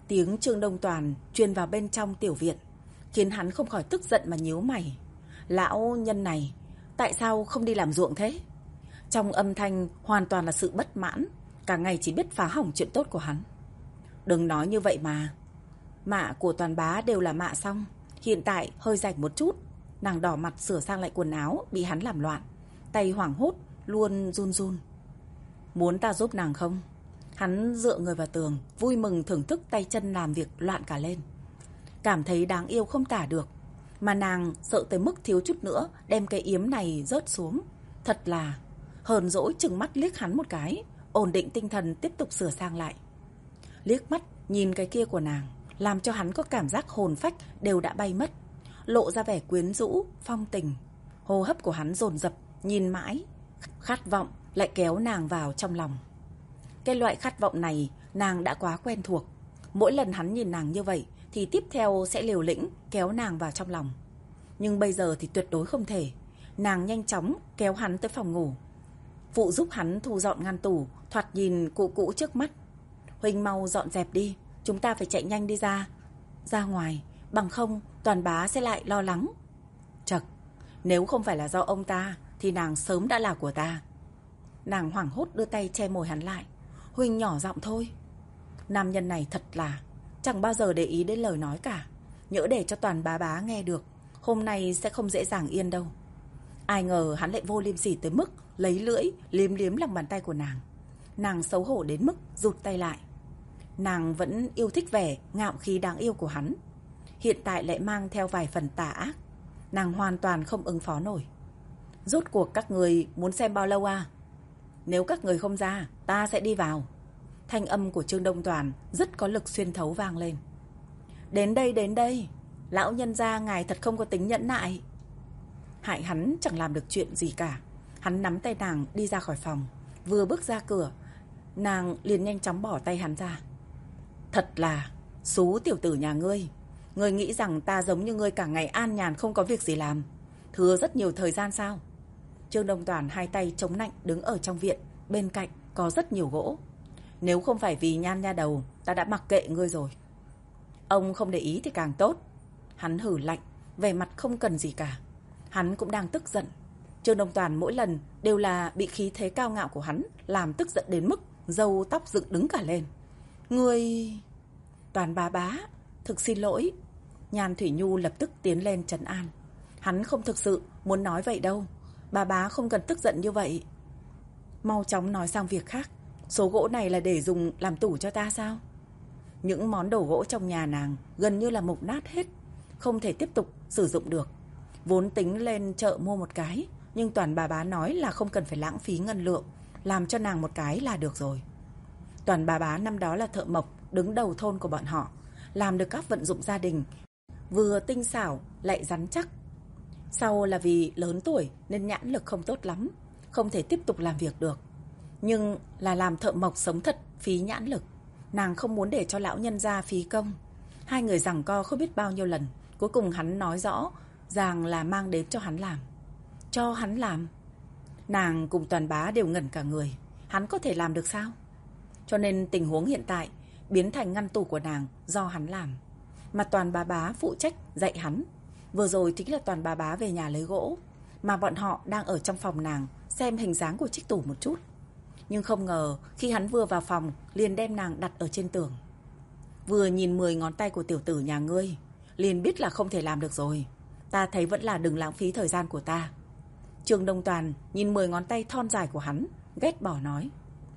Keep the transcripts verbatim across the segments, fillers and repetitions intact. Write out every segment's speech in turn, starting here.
Tiếng Trương Đông Toàn truyền vào bên trong tiểu viện, khiến hắn không khỏi tức giận mà nhíu mày. Lão nhân này, tại sao không đi làm ruộng thế? Trong âm thanh hoàn toàn là sự bất mãn, cả ngày chỉ biết phá hỏng chuyện tốt của hắn. Đừng nói như vậy mà. Mạ của Toàn bá đều là mạ xong, hiện tại hơi rảnh một chút. Nàng đỏ mặt sửa sang lại quần áo bị hắn làm loạn, tay hoảng hốt luôn run run. Muốn ta giúp nàng không? Hắn dựa người vào tường, vui mừng thưởng thức tay chân làm việc loạn cả lên. Cảm thấy đáng yêu không tả được, mà nàng sợ tới mức thiếu chút nữa đem cái yếm này rớt xuống. Thật là hờn dỗi chừng mắt liếc hắn một cái, ổn định tinh thần tiếp tục sửa sang lại. Liếc mắt nhìn cái kia của nàng, làm cho hắn có cảm giác hồn phách đều đã bay mất, lộ ra vẻ quyến rũ, phong tình. Hô hấp của hắn dồn dập, nhìn mãi, khát vọng lại kéo nàng vào trong lòng. Cái loại khát vọng này nàng đã quá quen thuộc. Mỗi lần hắn nhìn nàng như vậy thì tiếp theo sẽ liều lĩnh kéo nàng vào trong lòng. Nhưng bây giờ thì tuyệt đối không thể. Nàng nhanh chóng kéo hắn tới phòng ngủ, phụ giúp hắn thu dọn ngăn tủ thoạt nhìn cũ cũ trước mắt. Huynh mau dọn dẹp đi, chúng ta phải chạy nhanh đi ra Ra ngoài, bằng không Toàn bá sẽ lại lo lắng. Chậc, nếu không phải là do ông ta thì nàng sớm đã là của ta. Nàng hoảng hốt đưa tay che môi hắn lại. Huynh nhỏ giọng thôi. Nam nhân này thật là chẳng bao giờ để ý đến lời nói cả. Nhỡ để cho Toàn bá bá nghe được, hôm nay sẽ không dễ dàng yên đâu. Ai ngờ hắn lại vô liêm sỉ tới mức lấy lưỡi liếm liếm lòng bàn tay của nàng. Nàng xấu hổ đến mức rụt tay lại. Nàng vẫn yêu thích vẻ ngạo khí đáng yêu của hắn, hiện tại lại mang theo vài phần tà ác. Nàng hoàn toàn không ứng phó nổi. Rốt cuộc các người muốn xem bao lâu à? Nếu các người không ra, ta sẽ đi vào. Thanh âm của Trương Đông Toàn rất có lực xuyên thấu vang lên. Đến đây, đến đây. Lão nhân gia ngài thật không có tính nhẫn nại. Hại hắn chẳng làm được chuyện gì cả. Hắn nắm tay nàng đi ra khỏi phòng. Vừa bước ra cửa, nàng liền nhanh chóng bỏ tay hắn ra. Thật là xú tiểu tử nhà ngươi. Ngươi nghĩ rằng ta giống như ngươi cả ngày an nhàn không có việc gì làm, thừa rất nhiều thời gian sao? Trương Đông Toàn hai tay chống nạnh đứng ở trong viện. Bên cạnh có rất nhiều gỗ. Nếu không phải vì nhan nha đầu, ta đã mặc kệ ngươi rồi. Ông không để ý thì càng tốt. Hắn hử lạnh, vẻ mặt không cần gì cả. Hắn cũng đang tức giận. Trương Đông Toàn mỗi lần đều là bị khí thế cao ngạo của hắn làm tức giận đến mức râu tóc dựng đứng cả lên. Ngươi... Toàn bá bá, thực xin lỗi. Nhan Thủy Nhu lập tức tiến lên trấn an. Hắn không thực sự muốn nói vậy đâu. Bà bá không cần tức giận như vậy. Mau chóng nói sang việc khác. Số gỗ này là để dùng làm tủ cho ta sao? Những món đồ gỗ trong nhà nàng gần như là mục nát hết, không thể tiếp tục sử dụng được. Vốn tính lên chợ mua một cái, nhưng Toàn bà bá nói là không cần phải lãng phí ngân lượng, làm cho nàng một cái là được rồi. Toàn bà bá năm đó là thợ mộc đứng đầu thôn của bọn họ, làm được các vận dụng gia đình vừa tinh xảo lại rắn chắc. Sau là vì lớn tuổi nên nhãn lực không tốt lắm, không thể tiếp tục làm việc được. Nhưng là làm thợ mộc sống thật phí nhãn lực, nàng không muốn để cho lão nhân gia phí công. Hai người giằng co không biết bao nhiêu lần, cuối cùng hắn nói rõ ràng là mang đến cho hắn làm. Cho hắn làm? Nàng cùng Toàn bá đều ngẩn cả người. Hắn có thể làm được sao? Cho nên tình huống hiện tại biến thành ngăn tủ của nàng do hắn làm, mà Toàn bá bá phụ trách dạy hắn. Vừa rồi chính là Toàn bá bá về nhà lấy gỗ, mà bọn họ đang ở trong phòng nàng xem hình dáng của chiếc tủ một chút. Nhưng không ngờ khi hắn vừa vào phòng liền đem nàng đặt ở trên tường. Vừa nhìn mười ngón tay của tiểu tử nhà ngươi liền biết là không thể làm được rồi. Ta thấy vẫn là đừng lãng phí thời gian của ta. Trương Đông Toàn nhìn mười ngón tay thon dài của hắn, ghét bỏ nói.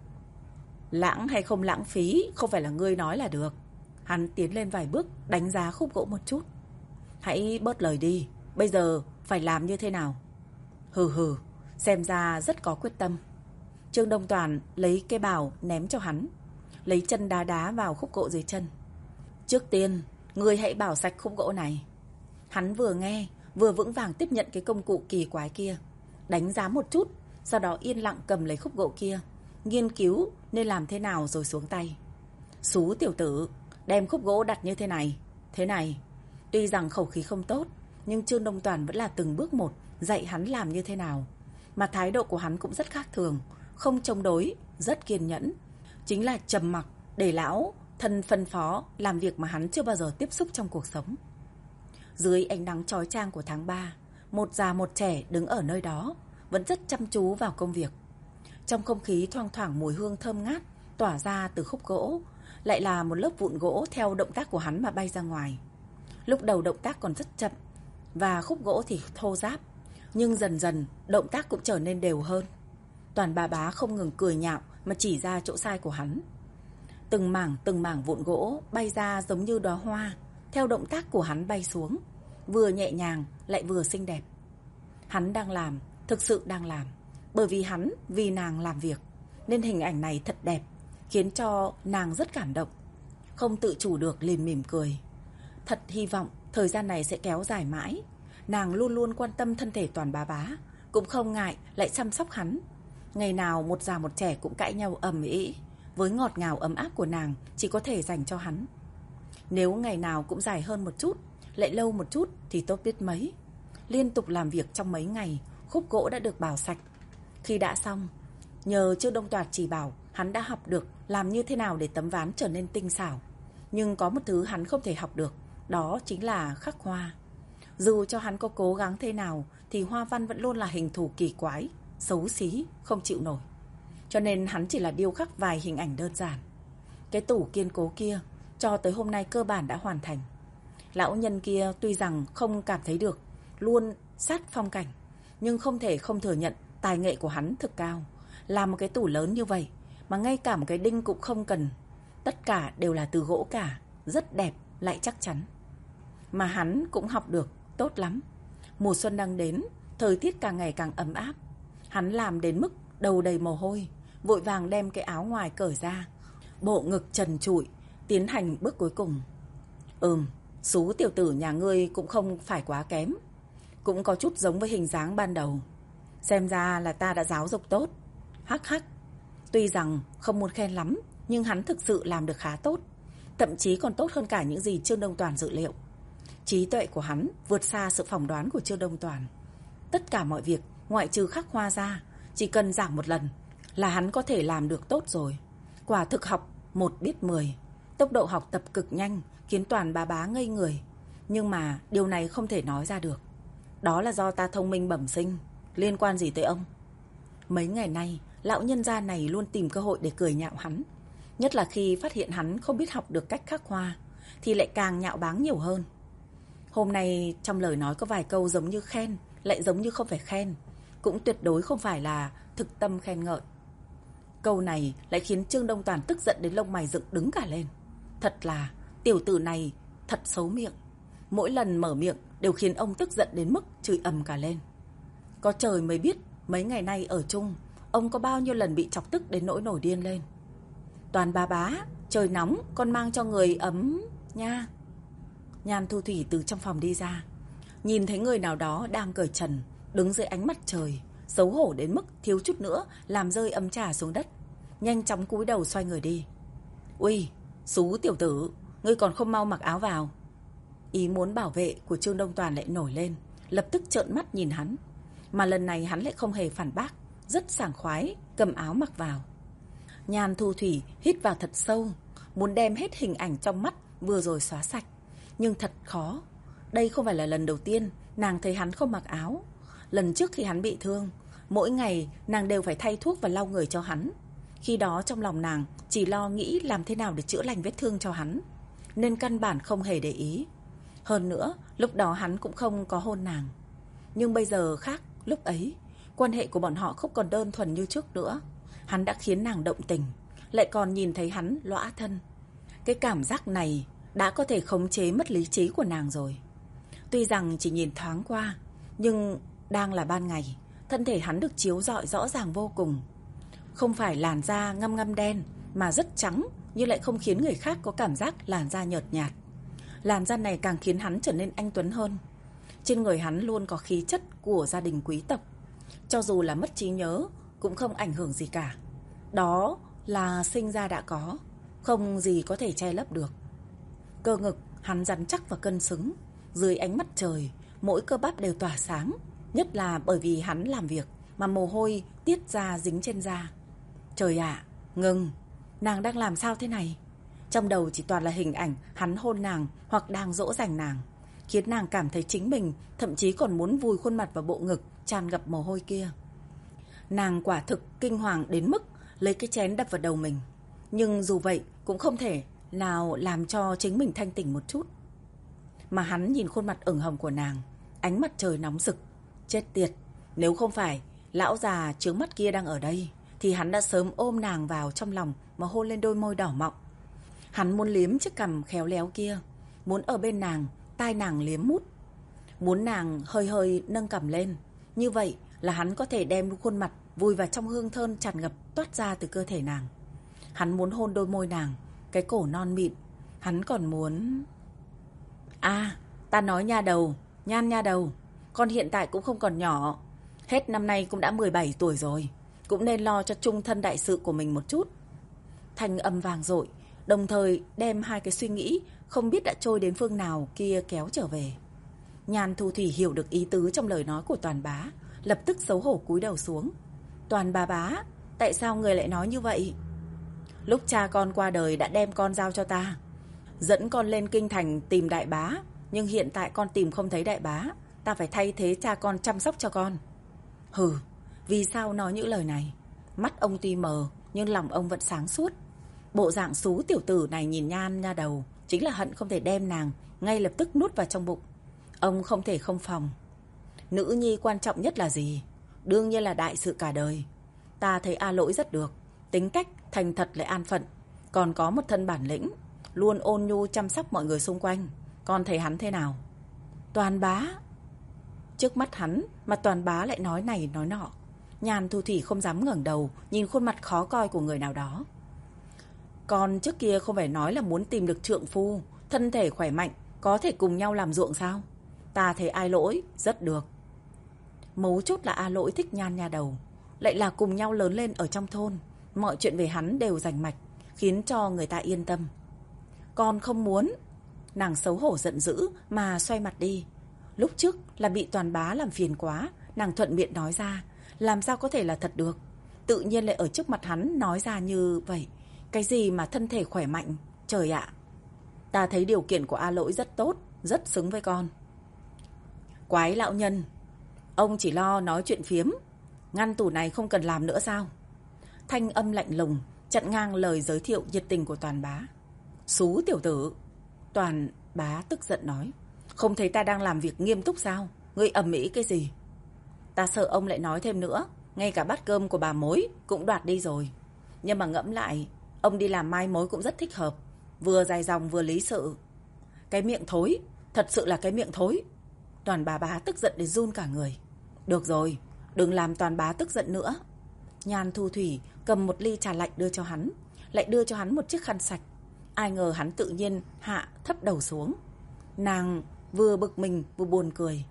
Lãng hay không lãng phí không phải là ngươi nói là được. Hắn tiến lên vài bước đánh giá khúc gỗ một chút. Hãy bớt lời đi, bây giờ phải làm như thế nào? Hừ hừ, xem ra rất có quyết tâm. Trương Đông Toàn lấy cái bào ném cho hắn, lấy chân đá đá vào khúc gỗ dưới chân. Trước tiên, ngươi hãy bảo sạch khúc gỗ này. Hắn vừa nghe, vừa vững vàng tiếp nhận cái công cụ kỳ quái kia, đánh giá một chút, sau đó yên lặng cầm lấy khúc gỗ kia, nghiên cứu nên làm thế nào rồi xuống tay. Xú tiểu tử, đem khúc gỗ đặt như thế này, thế này. Tuy rằng khẩu khí không tốt, nhưng Trương Đông Toàn vẫn là từng bước một dạy hắn làm như thế nào. Mà thái độ của hắn cũng rất khác thường, không chống đối, rất kiên nhẫn. Chính là trầm mặc để lão thân phân phó làm việc mà hắn chưa bao giờ tiếp xúc trong cuộc sống. Dưới ánh nắng chói chang của tháng ba, một già một trẻ đứng ở nơi đó, vẫn rất chăm chú vào công việc. Trong không khí thoang thoảng mùi hương thơm ngát tỏa ra từ khúc gỗ, lại là một lớp vụn gỗ theo động tác của hắn mà bay ra ngoài. Lúc đầu động tác còn rất chậm và khúc gỗ thì thô ráp, nhưng dần dần động tác cũng trở nên đều hơn. Toàn bà bá không ngừng cười nhạo mà chỉ ra chỗ sai của hắn. Từng mảng từng mảng vụn gỗ bay ra giống như đóa hoa, theo động tác của hắn bay xuống, vừa nhẹ nhàng lại vừa xinh đẹp. Hắn đang làm, thực sự đang làm, bởi vì hắn vì nàng làm việc, nên hình ảnh này thật đẹp, khiến cho nàng rất cảm động. Không tự chủ được liền mỉm cười. Thật hy vọng thời gian này sẽ kéo dài mãi. Nàng luôn luôn quan tâm thân thể Toàn bà bá, cũng không ngại lại chăm sóc hắn. Ngày nào một già một trẻ cũng cãi nhau ầm ĩ, với ngọt ngào ấm áp của nàng chỉ có thể dành cho hắn. Nếu ngày nào cũng dài hơn một chút, lại lâu một chút thì tốt biết mấy. Liên tục làm việc trong mấy ngày, khúc gỗ đã được bào sạch. Khi đã xong, nhờ Trương Đông Toạt chỉ bảo, hắn đã học được làm như thế nào để tấm ván trở nên tinh xảo. Nhưng có một thứ hắn không thể học được, đó chính là khắc hoa. Dù cho hắn có cố gắng thế nào thì hoa văn vẫn luôn là hình thù kỳ quái, xấu xí, không chịu nổi. Cho nên hắn chỉ là điêu khắc vài hình ảnh đơn giản. Cái tủ kiên cố kia cho tới hôm nay cơ bản đã hoàn thành. Lão nhân kia tuy rằng không cảm thấy được, luôn sát phong cảnh, nhưng không thể không thừa nhận tài nghệ của hắn thực cao. Làm một cái tủ lớn như vậy mà ngay cả một cái đinh cũng không cần, tất cả đều là từ gỗ cả, rất đẹp lại chắc chắn. Mà hắn cũng học được tốt lắm. Mùa xuân đang đến, thời tiết càng ngày càng ấm áp. Hắn làm đến mức đầu đầy mồ hôi, vội vàng đem cái áo ngoài cởi ra, bộ ngực trần trụi, tiến hành bước cuối cùng. Ừm, Sú tiểu tử nhà ngươi cũng không phải quá kém, cũng có chút giống với hình dáng ban đầu. Xem ra là ta đã giáo dục tốt. Hắc hắc. Tuy rằng không muốn khen lắm, nhưng hắn thực sự làm được khá tốt, thậm chí còn tốt hơn cả những gì Trương Đông Toàn dự liệu. Trí tuệ của hắn vượt xa sự phỏng đoán của Trương Đông Toàn. Tất cả mọi việc, ngoại trừ khắc hoa ra, chỉ cần giảng một lần là hắn có thể làm được tốt rồi. Quả thực học một biết mười. Tốc độ học tập cực nhanh, khiến Toàn bà bá ngây người. Nhưng mà điều này không thể nói ra được. Đó là do ta thông minh bẩm sinh, liên quan gì tới ông? Mấy ngày nay, lão nhân gia này luôn tìm cơ hội để cười nhạo hắn. Nhất là khi phát hiện hắn không biết học được cách khắc hoa, thì lại càng nhạo báng nhiều hơn. Hôm nay trong lời nói có vài câu giống như khen, lại giống như không phải khen, cũng tuyệt đối không phải là thực tâm khen ngợi. Câu này lại khiến Trương Đông Toàn tức giận đến lông mày dựng đứng cả lên. Thật là tiểu tử này thật xấu miệng. Mỗi lần mở miệng đều khiến ông tức giận đến mức chửi ầm cả lên. Có trời mới biết mấy ngày nay ở chung, ông có bao nhiêu lần bị chọc tức đến nỗi nổi điên lên. Toàn bà bá, trời nóng, con mang cho người ấm nha. Nhan Thu Thủy từ trong phòng đi ra, nhìn thấy người nào đó đang cởi trần, đứng dưới ánh mặt trời, xấu hổ đến mức thiếu chút nữa làm rơi ấm trà xuống đất. Nhanh chóng cúi đầu xoay người đi. Ui, Sú tiểu tử, ngươi còn không mau mặc áo vào. Ý muốn bảo vệ của Trương Đông Toàn lại nổi lên, lập tức trợn mắt nhìn hắn. Mà lần này hắn lại không hề phản bác, rất sảng khoái cầm áo mặc vào. Nhan Thu Thủy hít vào thật sâu, muốn đem hết hình ảnh trong mắt vừa rồi xóa sạch. Nhưng thật khó. Đây không phải là lần đầu tiên nàng thấy hắn không mặc áo. Lần trước khi hắn bị thương, mỗi ngày nàng đều phải thay thuốc và lau người cho hắn. Khi đó trong lòng nàng chỉ lo nghĩ làm thế nào để chữa lành vết thương cho hắn, nên căn bản không hề để ý. Hơn nữa, lúc đó hắn cũng không có hôn nàng. Nhưng bây giờ khác, lúc ấy quan hệ của bọn họ không còn đơn thuần như trước nữa. Hắn đã khiến nàng động tình, lại còn nhìn thấy hắn lõa thân. Cái cảm giác này đã có thể khống chế mất lý trí của nàng rồi. Tuy rằng chỉ nhìn thoáng qua, nhưng đang là ban ngày, thân thể hắn được chiếu rọi rõ ràng vô cùng. Không phải làn da ngăm ngăm đen, mà rất trắng, nhưng lại không khiến người khác có cảm giác làn da nhợt nhạt. Làn da này càng khiến hắn trở nên anh tuấn hơn. Trên người hắn luôn có khí chất của gia đình quý tộc. Cho dù là mất trí nhớ cũng không ảnh hưởng gì cả. Đó là sinh ra đã có, không gì có thể che lấp được. Cơ ngực hắn rắn chắc và cân xứng. Dưới ánh mặt trời, mỗi cơ bắp đều tỏa sáng. Nhất là bởi vì hắn làm việc mà mồ hôi tiết ra dính trên da. Trời ạ, ngừng, nàng đang làm sao thế này? Trong đầu chỉ toàn là hình ảnh hắn hôn nàng hoặc đang dỗ dành nàng, khiến nàng cảm thấy chính mình thậm chí còn muốn vùi khuôn mặt vào bộ ngực tràn ngập mồ hôi kia. Nàng quả thực kinh hoàng đến mức lấy cái chén đập vào đầu mình, nhưng dù vậy cũng không thể nào làm cho chính mình thanh tỉnh một chút. Mà hắn nhìn khuôn mặt ửng hồng của nàng, ánh mặt trời nóng rực. Chết tiệt, nếu không phải lão già chướng mắt kia đang ở đây thì hắn đã sớm ôm nàng vào trong lòng mà hôn lên đôi môi đỏ mọng. Hắn muốn liếm chiếc cằm khéo léo kia, muốn ở bên nàng, tai nàng liếm mút, muốn nàng hơi hơi nâng cằm lên. Như vậy là hắn có thể đem khuôn mặt vùi vào trong hương thơm tràn ngập toát ra từ cơ thể nàng. Hắn muốn hôn đôi môi nàng, cái cổ non mịn. Hắn còn muốn... À, ta nói nha đầu, Nhan nha đầu, con hiện tại cũng không còn nhỏ. Hết năm nay cũng đã mười bảy tuổi rồi, cũng nên lo cho chung thân đại sự của mình một chút. Thanh âm vang dội, đồng thời đem hai cái suy nghĩ không biết đã trôi đến phương nào kia kéo trở về. Nhan Thu Thủy hiểu được ý tứ trong lời nói của Toàn Bá, lập tức xấu hổ cúi đầu xuống. Toàn bá bá, tại sao người lại nói như vậy? Lúc cha con qua đời đã đem con giao cho ta, dẫn con lên kinh thành tìm đại bá. Nhưng hiện tại con tìm không thấy đại bá, ta phải thay thế cha con chăm sóc cho con. Hừ, vì sao nói những lời này? Mắt ông tuy mờ nhưng lòng ông vẫn sáng suốt. Bộ dạng xú tiểu tử này nhìn Nhan nha đầu chính là hận không thể đem nàng ngay lập tức nuốt vào trong bụng. Ông không thể không phòng. Nữ nhi quan trọng nhất là gì? Đương nhiên là đại sự cả đời. Ta thấy A Lỗi rất được, tính cách thành thật lại an phận, còn có một thân bản lĩnh, luôn ôn nhu chăm sóc mọi người xung quanh. Con thấy hắn thế nào? Toàn bá. Trước mắt hắn mà Toàn bá lại nói này nói nọ. Nhan Thu Thủy không dám ngẩng đầu nhìn khuôn mặt khó coi của người nào đó. Con trước kia không phải nói là muốn tìm được trượng phu thân thể khỏe mạnh, có thể cùng nhau làm ruộng sao? Ta thấy A Lỗi rất được. Mấu chốt là A Lỗi thích Nhan nha đầu, lại là cùng nhau lớn lên ở trong thôn, mọi chuyện về hắn đều rành mạch, khiến cho người ta yên tâm. Con không muốn. Nàng xấu hổ giận dữ mà xoay mặt đi. Lúc trước là bị Toàn bá làm phiền quá, nàng thuận miệng nói ra, làm sao có thể là thật được. Tự nhiên lại ở trước mặt hắn nói ra như vậy. Cái gì mà thân thể khỏe mạnh? Trời ạ, ta thấy điều kiện của A Lỗi rất tốt, rất xứng với con. Quái lão nhân, ông chỉ lo nói chuyện phiếm, ngăn tủ này không cần làm nữa sao? Thanh âm lạnh lùng chặn ngang lời giới thiệu nhiệt tình của Toàn bá. Xú tiểu tử. Toàn bá tức giận nói, không thấy ta đang làm việc nghiêm túc sao? Ngươi ầm ĩ cái gì? Ta sợ ông lại nói thêm nữa, ngay cả bát cơm của bà mối cũng đoạt đi rồi. Nhưng mà ngẫm lại, ông đi làm mai mối cũng rất thích hợp, vừa dài dòng vừa lý sự. Cái miệng thối, thật sự là cái miệng thối. Toàn bá bá tức giận đến run cả người. Được rồi, đừng làm Toàn bá tức giận nữa. Nhan Thu Thủy cầm một ly trà lạnh đưa cho hắn, lại đưa cho hắn một chiếc khăn sạch. Ai ngờ hắn tự nhiên hạ thấp đầu xuống. Nàng vừa bực mình vừa buồn cười,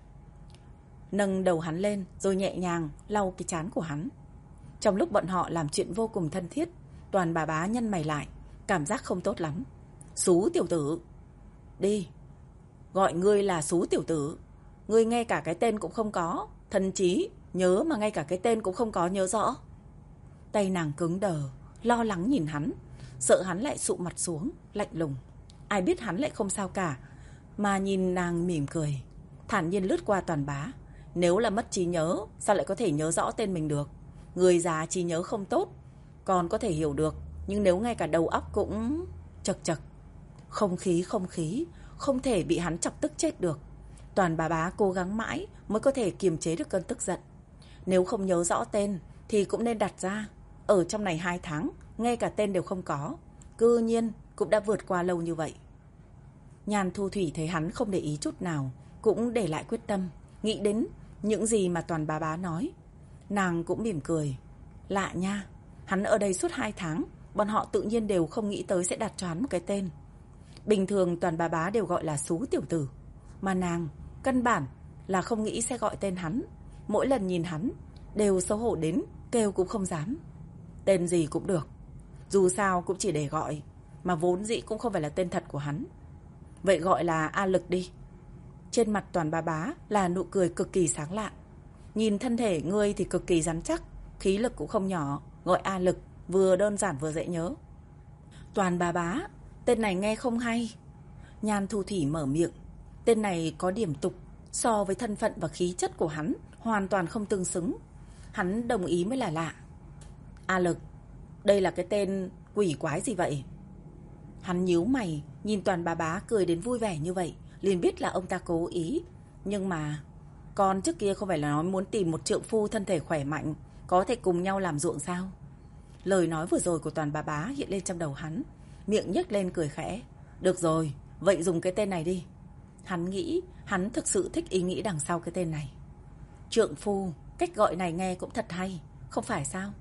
nâng đầu hắn lên rồi nhẹ nhàng lau cái trán của hắn. Trong lúc bọn họ làm chuyện vô cùng thân thiết, Toàn bà bá nhăn mày lại, cảm giác không tốt lắm. Xú tiểu tử. Đi. Gọi ngươi là xú tiểu tử. Ngươi ngay cả cái tên cũng không có, thần trí nhớ mà ngay cả cái tên cũng không có nhớ rõ. Tay nàng cứng đờ, lo lắng nhìn hắn, sợ hắn lại sụ mặt xuống, lạnh lùng. Ai biết hắn lại không sao cả, mà nhìn nàng mỉm cười, thản nhiên lướt qua Toàn bá. Nếu là mất trí nhớ, sao lại có thể nhớ rõ tên mình được? Người già trí nhớ không tốt, còn có thể hiểu được, nhưng nếu ngay cả đầu óc cũng... Chật chật. Không khí, không khí, không thể bị hắn chọc tức chết được. Toàn bà bá cố gắng mãi mới có thể kiềm chế được cơn tức giận. Nếu không nhớ rõ tên thì cũng nên đặt ra. Ở trong này hai tháng, ngay cả tên đều không có, cư nhiên cũng đã vượt qua lâu như vậy. Nhan Thu Thủy thấy hắn không để ý chút nào, cũng để lại quyết tâm, nghĩ đến những gì mà Toàn bà bá nói. Nàng cũng mỉm cười. Lạ nha, hắn ở đây suốt hai tháng, bọn họ tự nhiên đều không nghĩ tới sẽ đặt cho hắn một cái tên. Bình thường Toàn bà bá đều gọi là xú tiểu tử, mà nàng căn bản là không nghĩ sẽ gọi tên hắn. Mỗi lần nhìn hắn đều xấu hổ đến kêu cũng không dám. Tên gì cũng được, dù sao cũng chỉ để gọi, mà vốn dĩ cũng không phải là tên thật của hắn. Vậy gọi là A Lực đi. Trên mặt Toàn bà bá là nụ cười cực kỳ sáng lạn. Nhìn thân thể ngươi thì cực kỳ rắn chắc, khí lực cũng không nhỏ, gọi A Lực vừa đơn giản vừa dễ nhớ. Toàn bà bá, Tên này nghe không hay. Nhan Thu Thủy mở miệng. Tên này có điểm tục, so với thân phận và khí chất của hắn hoàn toàn không tương xứng. Hắn đồng ý mới là lạ. A Lực, đây là cái tên quỷ quái gì vậy? Hắn nhíu mày, nhìn Toàn Bá Bá cười đến vui vẻ như vậy, liền biết là ông ta cố ý. Nhưng mà con trước kia không phải là nói muốn tìm một trượng phu thân thể khỏe mạnh, có thể cùng nhau làm ruộng sao? Lời nói vừa rồi của Toàn Bá Bá hiện lên trong đầu hắn, miệng nhếch lên cười khẽ. Được rồi, vậy dùng cái tên này đi. Hắn nghĩ hắn thực sự thích ý nghĩ đằng sau cái tên này. Trượng phu, cách gọi này nghe cũng thật hay, không phải sao?